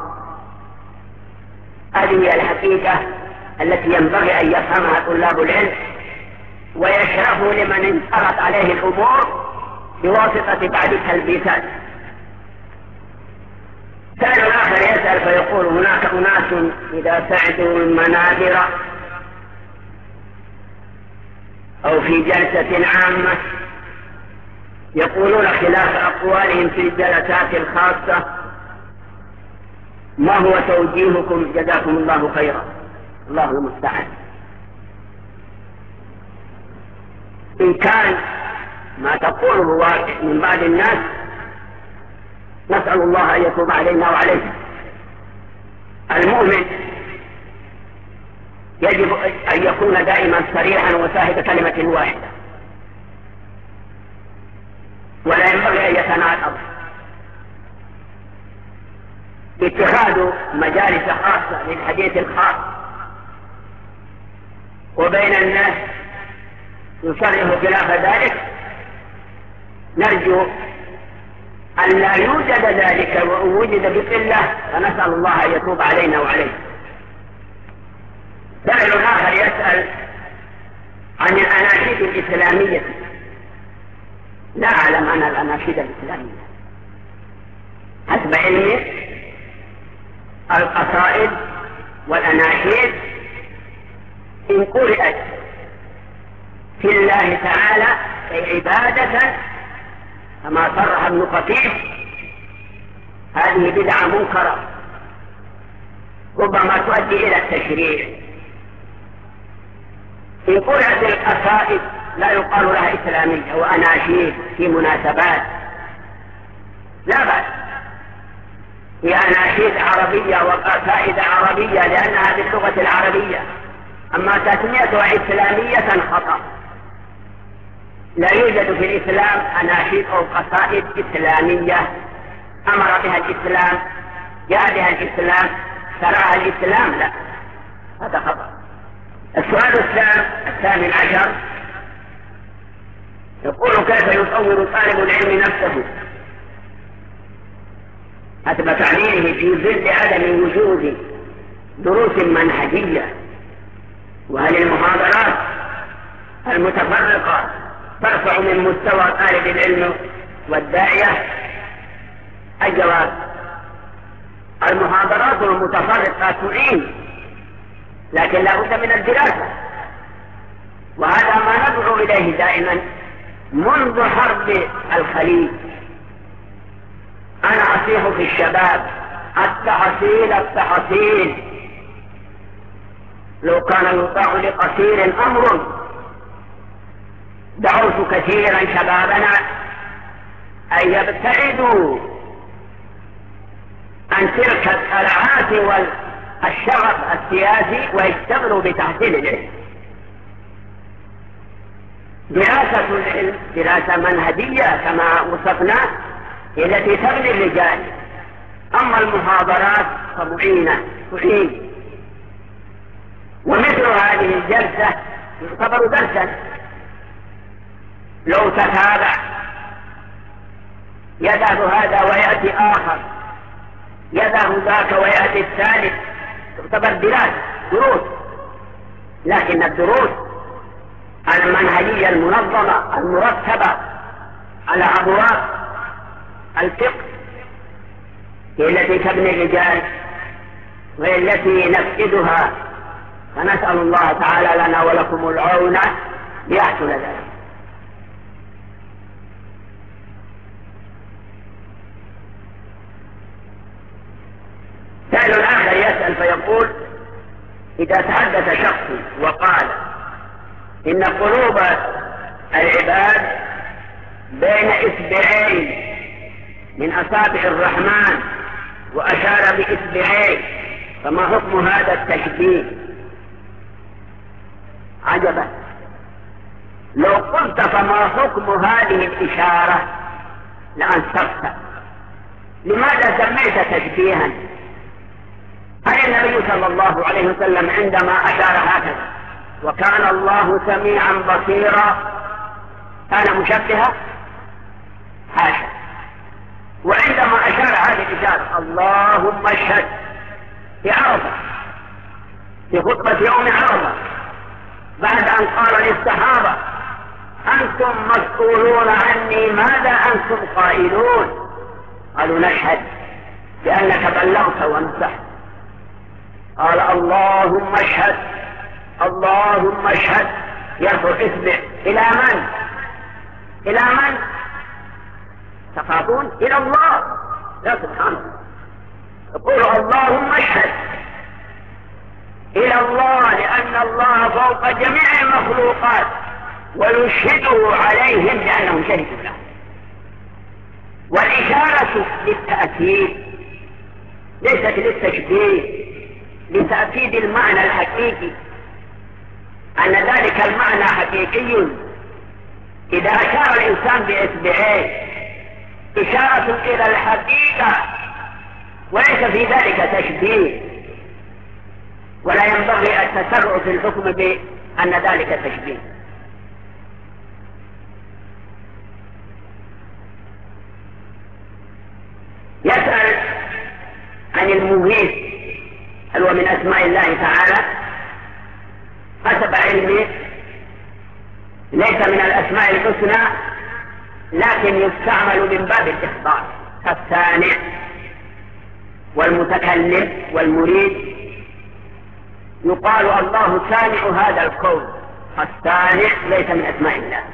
هذه هي الحقيقة التي ينبغي أن يفهمها طلاب العلم ويشرفوا لمن انكرت عليه الأمور بواسطة بعض التلبيسات. سائل آخر يسأل فيقول: هناك أناس إذا سعدوا المنابر أو في جلسة عامة يقولون خلاف أقوالهم في الجلسات الخاصة. ما هو توجيهكم جزاكم الله خيرا؟ الله المستعان. إن كان ما تقوله واقع من بعض الناس نسأل الله أن يتوب علينا وعليكم. المؤمن يجب أن يكون دائما صريحا وصاحب كلمة واحدة، ولا ينبغي أن يتناقض. اتخاذ مجالس خاصة للحديث الخاص وبين الناس يصرح خلاف ذلك، نرجو أن لا يوجد ذلك، ووجد بقلة فنسأل الله أن يتوب علينا وعليه. سائل آخر يسأل عن الأناشيد الإسلامية. لا أعلم أنا الأناشيد الإسلامية. حسب علمي القصائد والأناشيد إن قرأت في الله تعالى أي عبادة كما صرح ابن خطيب هذه بدعة منكرة ربما تؤدي إلى التشريع. إن قرأت القصائد لا يقال لها إسلامية وأناشيد في مناسبات، لا بأس، هي أناشيد عربية وقصائد عربية لأنها باللغة العربية. أما تسميتها إسلامية خطأ. لا يوجد في الإسلام أناشيد أو قصائد إسلامية أمر بها الإسلام، جاء بها الإسلام، شرعها الإسلام، لا، هذا خطأ. السؤال الثامن عشر يقول: كيف يصور طالب العلم نفسه حسب تعليمه في ظل عدم وجود دروس منهجية؟ وهل المحاضرات المتفرقة ترفع من مستوى طالب العلم والداعية؟ الجواب: المحاضرات المتفرقة تعين، لكن لا بد من الدراسة، وهذا ما ندعو إليه دائما منذ حرب الخليج. أنا أصيح في الشباب: التحصيل التحصيل. لو كان يطاع لقصير أمر دعوت كثيرا شبابنا أن يبتعدوا عن تلك القلعات والشغف السياسي ويشتغلوا بتحصيل العلم. دراسة العلم دراسة منهجية كما وصفنا التي تبني الرجال، أما المحاضرات فمعينة تعين. ومثل هذه الجلسة يعتبر درسا، لو تتابع يذهب هذا ويأتي آخر، يذهب ذاك ويأتي الثالث، تعتبر دراسة دروس. لكن الدروس المنهجية المنظمة المرتبة على أبواب الفقه هي التي تبني الرجال وهي التي نفقدها، فنسأل الله تعالى لنا ولكم العون ليحصل ذلك. سائل آخر يسأل فيقول: إذا تحدث شخص وقال إن قلوب العباد بين إصبعين من أصابع الرحمن وأشار بإصبعين، فما حكم هذا التشبيه؟ عجبا، لو قلت فما حكم هذه الإشارة لأنصفت. لماذا سميت تشبيها؟ هل النبي صلى الله عليه وسلم عندما أشار هكذا وكان الله سميعا بصيرا كان مشبها؟ حاشا. وعندما أشار هذه الإشارة اللهم اشهد في عرفة في خطبة يوم عرفة بعد أن قال للصحابة: أنتم مسؤولون عني، ماذا أنتم قائلون؟ قالوا: نشهد بأنك بلغت ونصحت. قال: اللهم اشهد اللهم اشهد، يرفع اصبع إلى من؟ إلى من؟ تخافون إلى الله. لا سبحان الله، يقول اللهم اشهد إلى الله، لأن الله فوق جميع المخلوقات ويشهده عليهم لأنهم شهدوا له. والإشارة للتأكيد ليست للتشبيه، لتأكيد المعنى الحقيقي، أن ذلك المعنى حقيقي. إذا أشار الإنسان بإصبعيه إشارة إلى الحقيقة وليس في ذلك تشبيه، ولا ينبغي التسرع في الحكم بأن ذلك تشبيه. يسأل عن المغيث، هل هو من أسماء الله تعالى؟ حسب علمي ليس من الأسماء الحسنى، لكن يستعمل من باب الإخبار كالسامع والمتكلم والمريد. يقال الله سامع هذا الكون، السامع ليس من أسماء الله،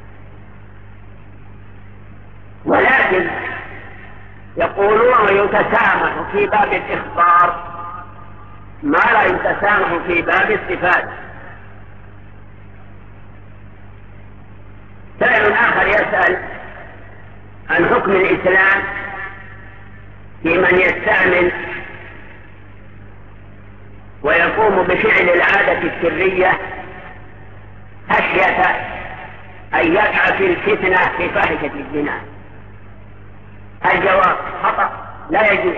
ولكن يقولون يتسامح في باب الإخبار ما لا يتسامح في باب الصفات. سائل آخر يسأل عن حكم الإسلام في من يستعمل ويقوم بفعل العادة السرية خشية أن يقع في الفتنة في فاحشة الزنا. الجواب خطأ، لا يجوز.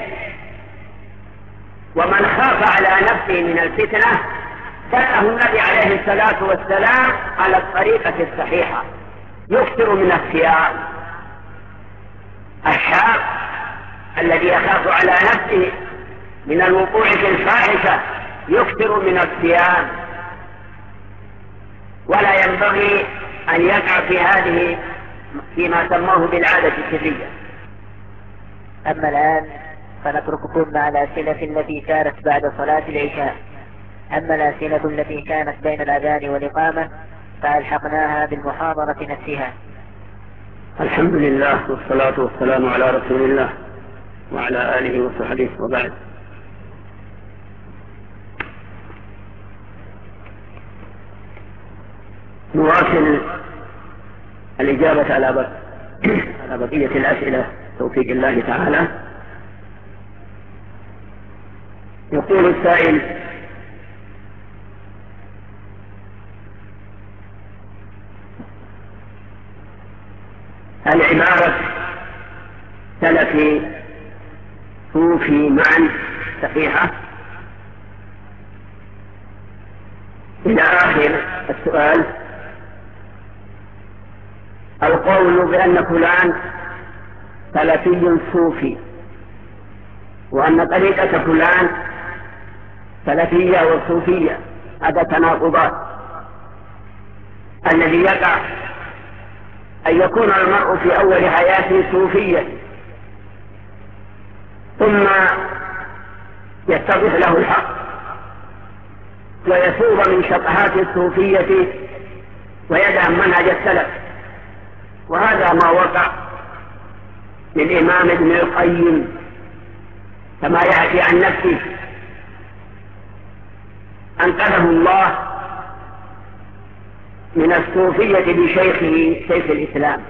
ومن خاف على نفسه من الفتنة دله النبي عليه الصلاة والسلام على الطريقة الصحيحة، يكثر من الصيام. الشاب الذي يخاف على نفسه من الوقوع في الفاحشة يكثر من الصيام، ولا ينبغي أن يقع في هذه فيما سموه بالعادة السرية. أما الآن فنترككم مع الأسئلة التي كانت بعد صلاة العشاء. أما الأسئلة التي كانت بين الأذان والإقامة فألحقناها بالمحاضرة نفسها. الحمد لله والصلاة والسلام على رسول الله وعلى آله وصحبه وبعد. نواصل الإجابة على بقية الأسئلة توفيق الله تعالى. يقول السائل: العبارة سلفي صوفي معا صحيحة؟ إلى آخر السؤال. القول بأن فلان سلفي صوفي وأن طريقة فلان سلفية وصوفية هذا تناقضات. الذي يقع أن يكون المرء في أول حياته صوفيا ثم يتضح له الحق ويسوب من شطحات الصوفية ويدعم منهج السلف، وهذا ما وقع للإمام ابن القيم كما يأتي عن نفسه، أنقذه الله من الصوفية بشيخه شيخ الإسلام،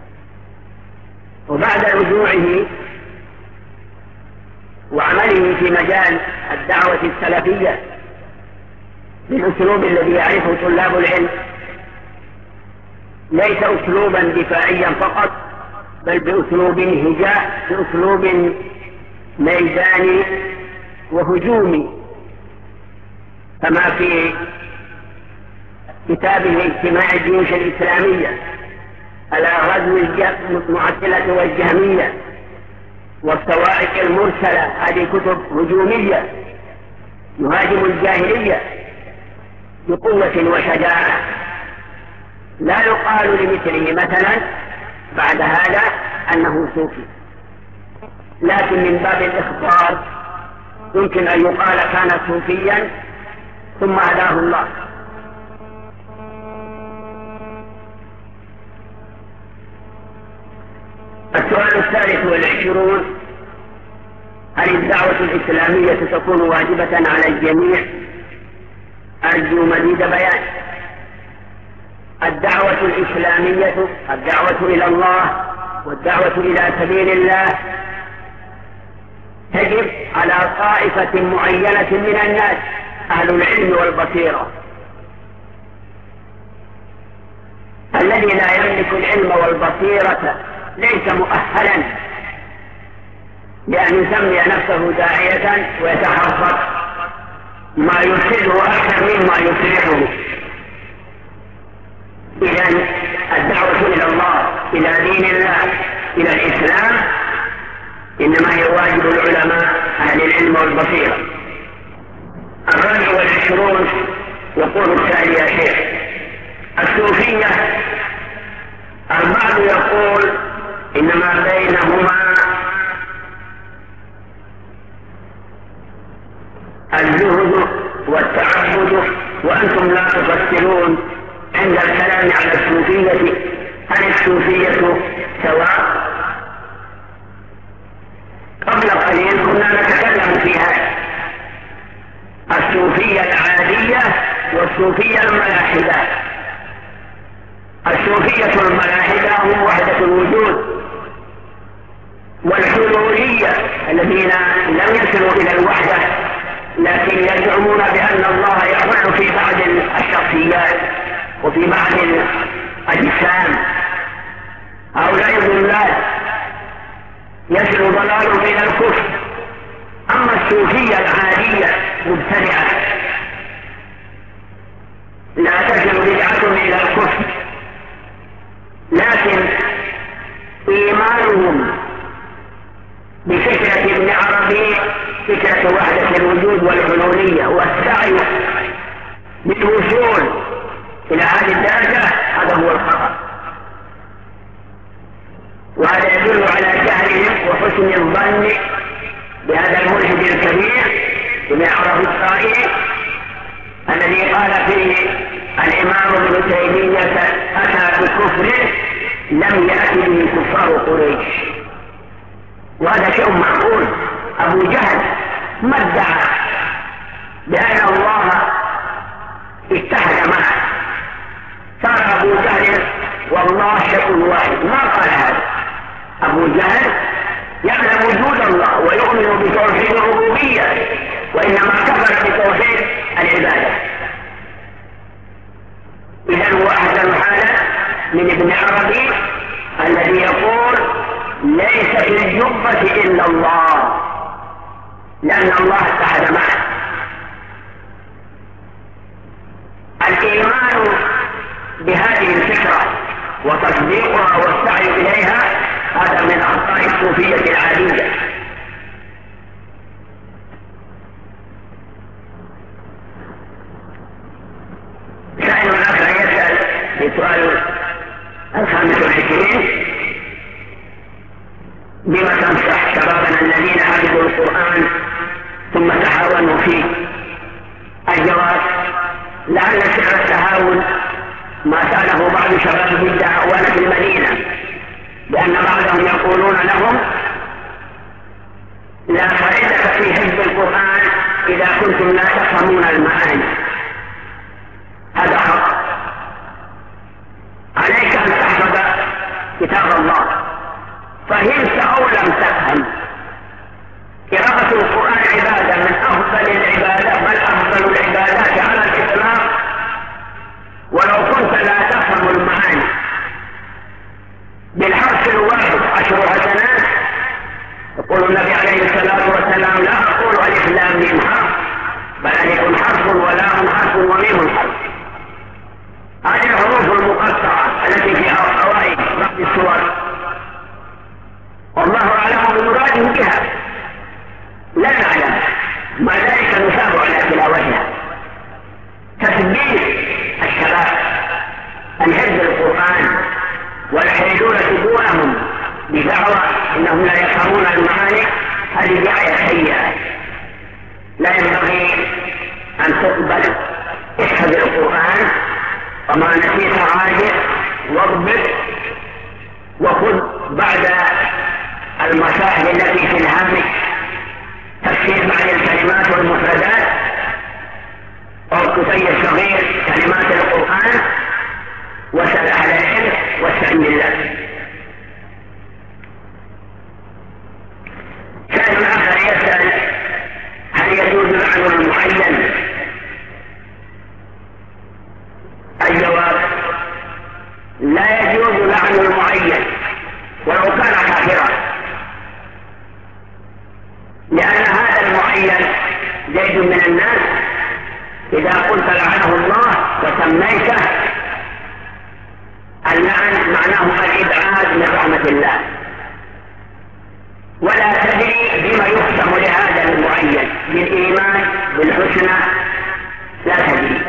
وبعد رجوعه وعمله في مجال الدعوة السلفية بالأسلوب الذي يعرفه طلاب العلم، ليس أسلوبا دفاعيا فقط بل بأسلوب هجاء، بأسلوب ميداني وهجومي، كما في كتابه اجتماع الجيوش الإسلامية على غزو المعتلة والجهمية والصواعق المرسلة. هذه كتب هجومية يهاجم الجاهلية بقوة وشجاعة. لا يقال لمثله مثلا بعد هذا أنه صوفي، لكن من باب الإخبار يمكن أن يقال كان صوفيا ثم هداه الله. السؤال الثالث والعشرون: هل الدعوة الإسلامية تكون واجبة على الجميع؟ أرجو مزيد بيان. الدعوة الإسلامية، الدعوة إلى الله والدعوة إلى سبيل الله، تجب على طائفة معينة من الناس، أهل العلم والبصيرة. الذي لا يملك العلم والبصيرة ليس مؤهلا بأن يسمي نفسه داعية ويتحفظ ما يفسده أكثر مما يصلحه. إذن الدعوة إلى الله، إلى دين الله، إلى الإسلام، إنما هي واجب العلماء أهل العلم والبصيرة. الرابع والعشرون: يقول السائل: يا شيخ، الصوفية البعض يقول إنما بينهما الزهد والتعبد، وأنتم لا تفسرون عند الكلام على الصوفية هل الصوفية سواء؟ قبل قليل كنا نتكلم في هذا، الصوفية العادية والصوفية الملاحدة. الصوفية الملاحدة هم وحدة الوجود والحلولية الذين لم يصلوا إلى الوحدة، لكن يزعمون بأن الله يحل في بعض الشخصيات وفي بعض الأجسام. هؤلاء ضلال يصل ضلالهم إلى الكفر. أما الصوفية العادية مبتدعة لا تصل بدعتهم إلى الكفر، لكن إيمانهم بفكرة ابن عربي فكرة وحدة الوجود والحلولية والسعي بالوصول إلى هذه الدرجة، هذا هو الخطأ، وهذا يدل على جهلهم وحسن الظن بهذا الملحد الكبير ابن عربي الطائي الذي قال فيه الإمام ابن تيمية أتى بكفر لم يأت به كفار قريش. وهذا شيء معقول. أبو جهل ما ادعى بأن الله اتحد معه، صار أبو جهل والله شيء واحد، ما قال هذا. أبو جهل يعلم وجود الله ويؤمن بتوحيد الربوبية، وإنما كفر بتوحيد العبادة. إذن هو أحسن حالا من ابن عربي الذي يقول ليس في الجبة إلا الله، لأن الله اتحد معه. الإيمان بهذه الفكرة وتصديقها والسعي إليها هذا من أخطاء الصوفية العادية. سائل آخر يسأل في سؤال الخامس والعشرين: بما تنصح شبابنا الذين حفظوا القرآن ثم تهاونوا فيه؟ الجواب: لعل سعر التهاون ما سأله بعض شباب الدعوان في المدينة، لأن بعضهم يقولون لهم لا فائدة في حفظ القرآن إذا كنتم لا تفهمون المعاني. هذا خطأ. عليك أن تحفظ كتاب الله، فهمت أو لم تفهم. قراءة القرآن عبادة من أفضل العبادات، بل أفضل العبادات على الإطلاق، ولو كنت لا تفهم المعاني. بالحرف الواحد عشر حسنات. يقول النبي عليه الصلاة والسلام: لا أقول ألف لام ميم حرف، بل ألف حرف ولام حرف وميم حرف. هذه الحروف المقطعة التي في أوائل بعض السور، والله أعلم بمراده بها، لا نعلم، مع ذلك نثاب على تلاوتها. تثبيت الشباب أن حفظ القرآن والحيدون دونهم بدعوى إنهم لا يفهمون المعاني، هذه دعاية سيئة لا ينبغي أن تقبل. احفظ القرآن، وما نسيت راجع واضبط وخذ بعد المصاحف التي في الهامش تفسير بعض الكلمات والمفردات، أو كتيب صغير كلمات القرآن، وسأل أهل العلم واستعن بالله. سائل آخر يسأل: هل يجوز لعن المعين؟ الجواب: لا يجوز لعن المعين ولو كان كافرا، لأن هذا المعين زيد من الناس إذا قلت لعنه الله وسميته، اللعن معناه الإبعاد من رحمة الله، ولا تدري بما يختم لهذا المعين، بالإيمان بالحسنى، لا تدري.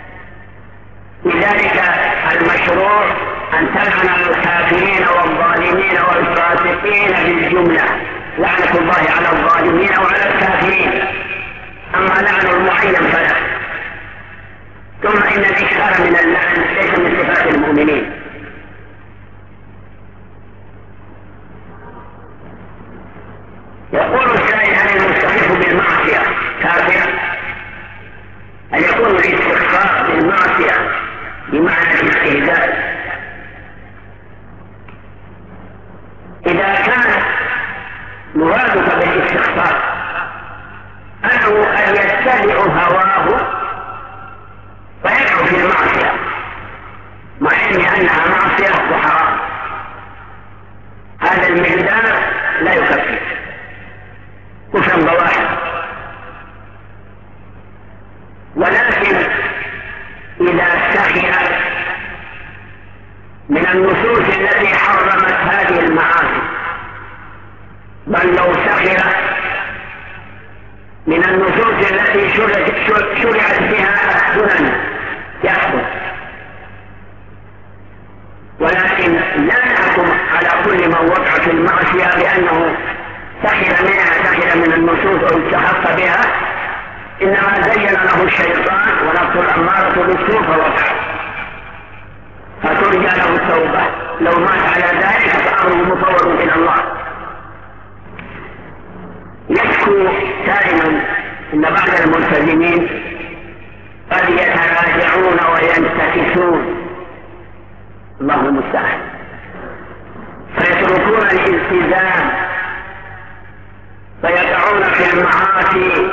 لذلك المشروع أن تلعن الكافرين والظالمين والفاسقين بالجملة، لعنة الله على الظالمين وعلى الكافرين. أما لعن المعين فلا. ثم إن الإكثار من اللعن ليس من صفات المؤمنين. يقول السائل: هل المستخف بالمعصية كافر؟ هل يكون الاستخفاف بالمعصية بمعنى الاستهزاء؟ إذا كان مرادك بالاستخفاف أنه أن يتبع هواه ويقع في المعصية مع علم أنها معصية وحرام، هذا المقدار لا يكفي كفرا بواحد. ولكن إذا سخر من النصوص التي حرمت هذه المعاصي، بل لو سخر من النصوص التي شرعت بها السنن يأخذ. ولكن لا نحكم على كل من وقع في المعصية بأنه سخر منها، سخر من النصوص أو استحق بها، إنما زين له الشيطان ونفس الأمارة بالسوء فوقع، فترجى له التوبة. لو مات على ذلك فأمره مفوض إلى الله. يشكو دائما أن بعض الملتزمين قد يتراجعون وينتكسون، الله المستعان، فيتركون الالتزام فيقعون في المعاصي.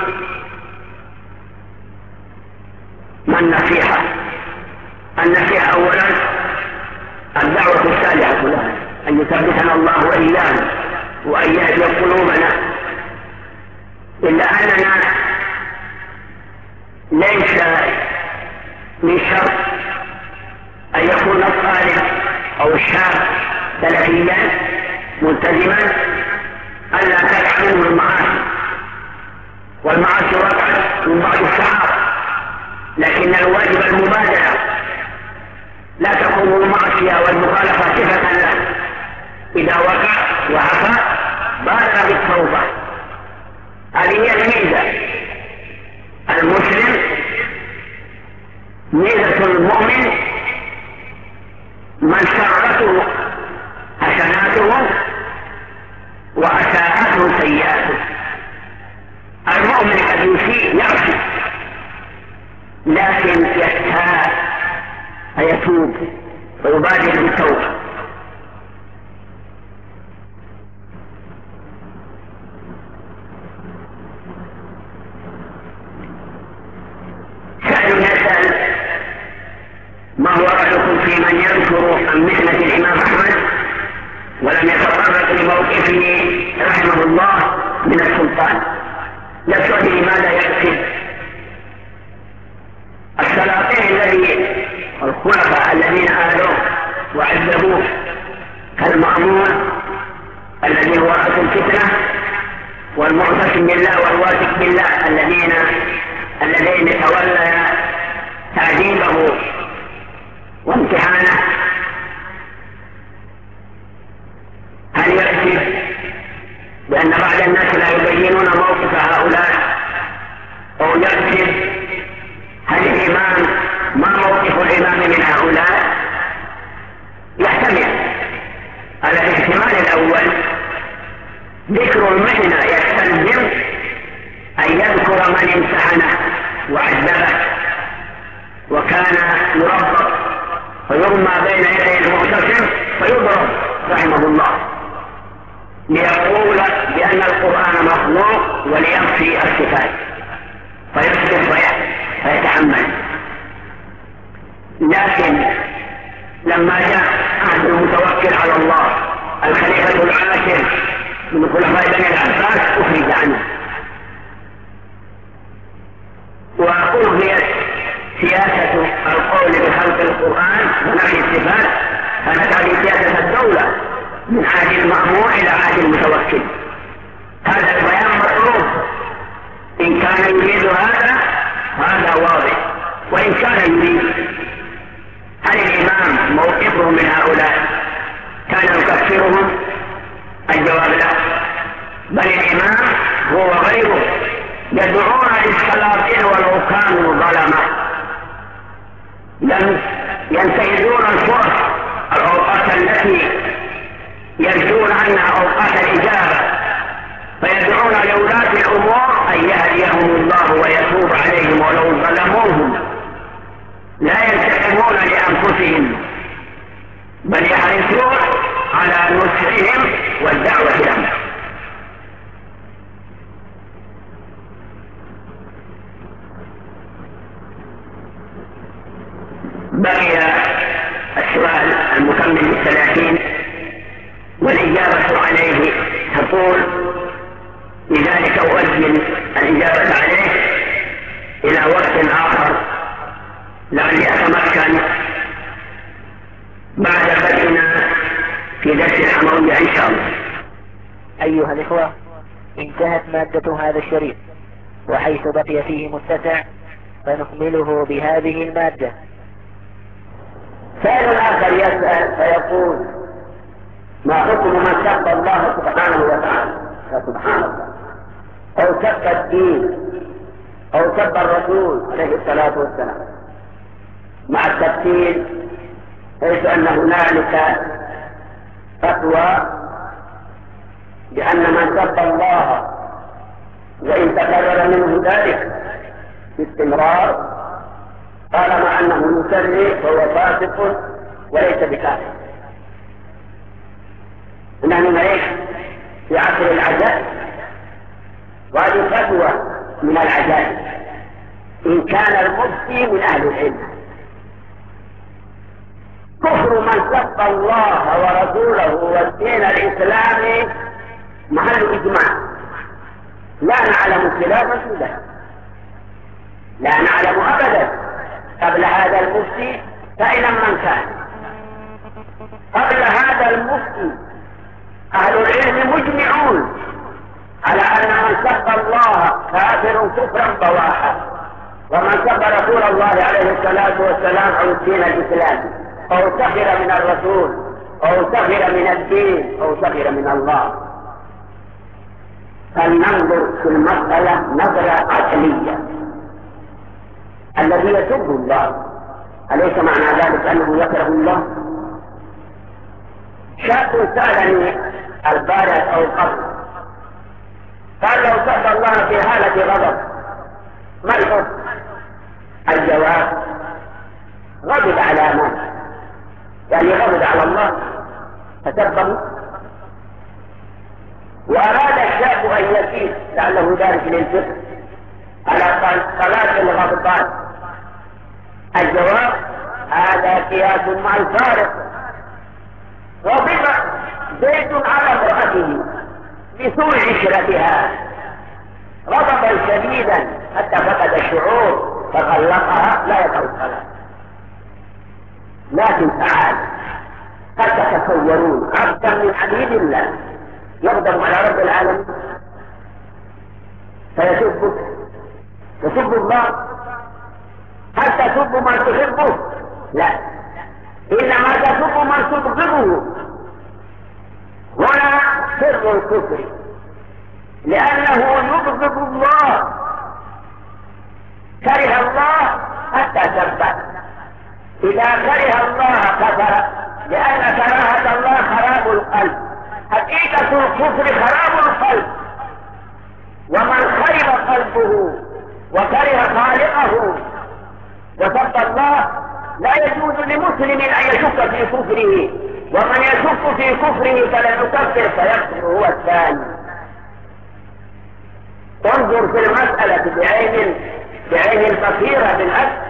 ما النصيحة؟ النصيحة أولا الدعوة الصالحة لها، أن يثبتنا الله وإياهم وأن يهدي قلوبنا. إلا أننا ليس من شرط أن يكون الطالب أو الشاب سلفيا ملتزما ألا تقع منه المعاصي، والمعاصي وقعت من بعض الصحابة، لكن الواجب المبادرة، لا تكون المعصية والمخالفة صفة له. إذا وقع وعفى بادر بالتوبة. هذه هي الميزة. المسلم ميزة المؤمن من سرته حسناته وأساءته سيئاته. المؤمن قد يسيء يعصي لكن يتاب فيتوب ويبادر بالتوبة. سأل يسأل: ما هو رأيكم في من يذكر عن محنة الإمام أحمد ولم يتطرق لموقفه رحمه الله من السلطان؟ يسأل لماذا يقصد السلاطين الذي الخلفاء الذين آلوه وعذبوه، كالمأمون الذي هو رأس الفتنة، والمعتصم بالله والواثق بالله الذين الذين تولى تعذيبه وامتحانه. هل يقصد بأن بعض الناس لا يبينون موقف هؤلاء، أو يقصد هل الإمام ما موقف الإمام من هؤلاء؟ يحتمل على الاحتمال مما بين يدي المعتصم فيضرب رحمه الله ليقول بأن القرآن مخلوق ولينفي الصفات فيصبر فيتحمل. لكن لما جاء عهد المتوكل على الله الخليفة العاشر من خلفاء بني العباس أخرج عنه وألغيت سياسة القول بخلق القرآن ونفي الصفات، كانت هذه سياسة الدولة من عهد المأمون إلى عهد المتوكل. هذا البيان مطلوب إن كان يريد هذا هذا واضح، وإن كان يريد هل الإمام موقفه من هؤلاء كان يكفرهم؟ الجواب لا، بل الإمام هو غيره يدعون للسلاطين ولو كانوا ظلمة، لم ينتهزون الفرص الأوقات التي يرجون عنها أوقات الإجابة، فيدعون لولاة الأمور أن يهديهم الله ويتوب عليهم ولو ظلموهم، لا ينتقمون لأنفسهم بل يحرصون على نصحهم والدعوة لهم. بقي السؤال المكمل للثلاثين والإجابة عليه تقول: لذلك أؤجل الإجابة عليه إلى وقت آخر لعلي أتمكن بعد بدءنا في درس الحموية إن شاء الله. أيها الإخوة، انتهت مادة هذا الشريط، وحيث بقي فيه متسع فنكمله بهذه المادة. سائل آخر يسأل فيقول: ما حكم من سب الله سبحانه وتعالى سبحان الله أو سب الدين أو سب الرسول عليه الصلاة والسلام، مع التفصيل حيث أن هنالك فتوى بأن من سب الله وإن تكرر منه ذلك باستمرار طالما أنه يسري فهو فاسق وليس بكافر. نحن نعيش في عصر العجائب، وهذه فتوى من العجائب إن كان المفتي من أهل العلم. كفر من سب الله ورسوله والدين الإسلامي محل إجماع، لا نعلم خلافا في ذلك، لا نعلم أبدا قبل هذا المفتي فإن من كان قبل هذا المفتي أهل العلم مجمعون على أن من سب الله كافر كفرا بواحا، ومن سب رسول الله عليه الصلاة والسلام أو الدين الإسلامي أو سخر من الرسول أو سخر من الدين أو سخر من الله فلننظر في المسألة نظرة عقلية. الذي يسب الله أليس معنى ذلك أنه يكره الله؟ شاب سألني البارح أو قبل قال: لو سب الله في حالة غضب ما الحكم؟ الجواب: غضب على من؟ يعني غضب على الله فسبه، وأراد الشاب أن يكيد لعله ذلك للفقه على صلاة الغضبان. الجواب: هذا قياس مع الفارق. غضب زيد على امرأته بسوء عشرتها غضبا شديدا حتى فقد الشعور فغلقها لا يقع الصلاة. لكن تعال، هل تتصورون عبدا من عبيد الله يغضب على رب العالمين فيسبك؟ تسب الله؟ هل تسب من تحبه؟ لا، إنما تسب من تبغضه. هنا سر الكفر، لأنه يبغض الله، كره الله حتى سبه. إذا كره الله كفر، لأن كراهة الله خراب القلب. حقيقة الكفر خراب القلب، ومن خرب قلبه وكره خالقه وسب الله لا يجوز لمسلم أن يشك في كفره، ومن يشك في كفره فلا يكفر فيكفر هو الثاني. انظر في المسألة بعين بعين البصيرة بالأكل.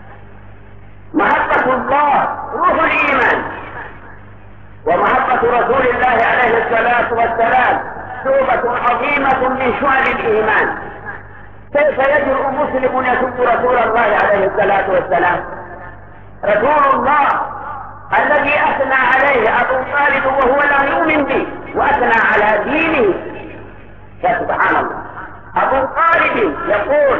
محبة الله روح الإيمان، ومحبة رسول الله عليه الصلاة والسلام شعبة عظيمة من شعب الإيمان. كيف يجرؤ مسلم يسب رسول الله عليه الصلاة والسلام؟ رسول الله الذي أثنى عليه أبو طالب وهو لم يؤمن به وأثنى على دينه. فسبحان الله، أبو طالب يقول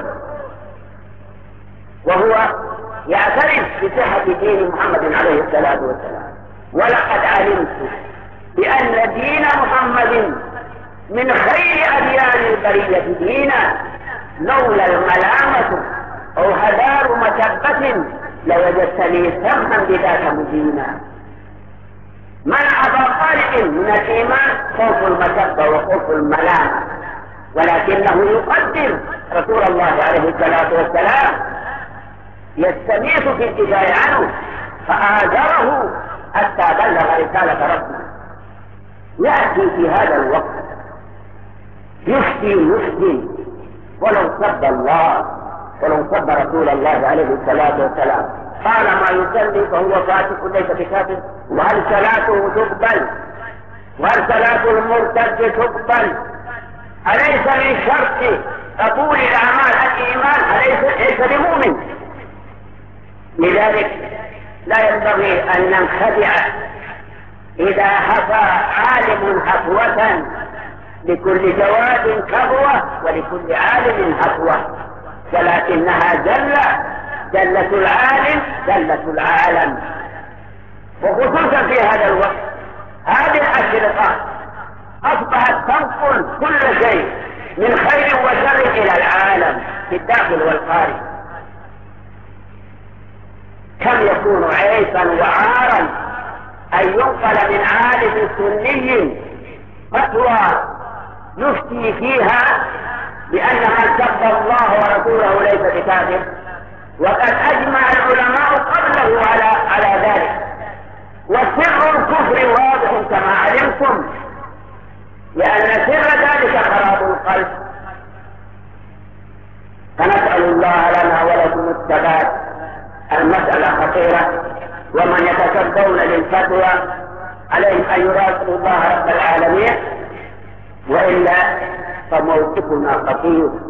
وهو يعترف بصحة دين محمد عليه الصلاة والسلام: ولقد علمت بأن دين محمد من خير أديان البرية دينا، لولا الملامة أو هدار مشبة لوجدتني سمحا بذاك مدينا. منع أبا طالب من الإيمان خوف المشبة وخوف الملامة، ولكنه يقدر رسول الله عليه الصلاة والسلام، يستميت في الدفاع عنه فآزره حتى بلغ رسالة ربه. يأتي في هذا الوقت يفتي مسلم ولو سب الله ولو سب رسول الله عليه الصلاة والسلام، قال ما يصلي فهو فاسق ليس بكافر، وهل صلاته تقبل؟ وهل صلاة المرتد تقبل؟ أليس من شرط قبول الأعمال الإيمان؟ أليس بمؤمن؟ لذلك لا ينبغي أن ننخدع إذا حفى عالم حفوة، لكل جواد كبوة ولكل عالم حفوة، ولكنها جلة جلة العالم جلة العالم. وخصوصا في هذا الوقت هذه الأشرطة أصبحت تنقل كل شيء من خير وشر إلى العالم في الداخل والخارج. كم يكون عيبا وعارا أن ينقل من عالم سني فتوى يفتي فيها بأن من سب الله ورسوله ليس بكافر، وقد أجمع العلماء قبله على على ذلك، وسر الكفر واضح كما علمتم، لأن سر ذلك خراب القلب. فنسأل الله لنا ولكم الثبات. المسألة خطيرة، ومن يتكبرون للفتوى عليهم أن يراقبوا الله رب العالمين، وإلا فموقفنا خطير.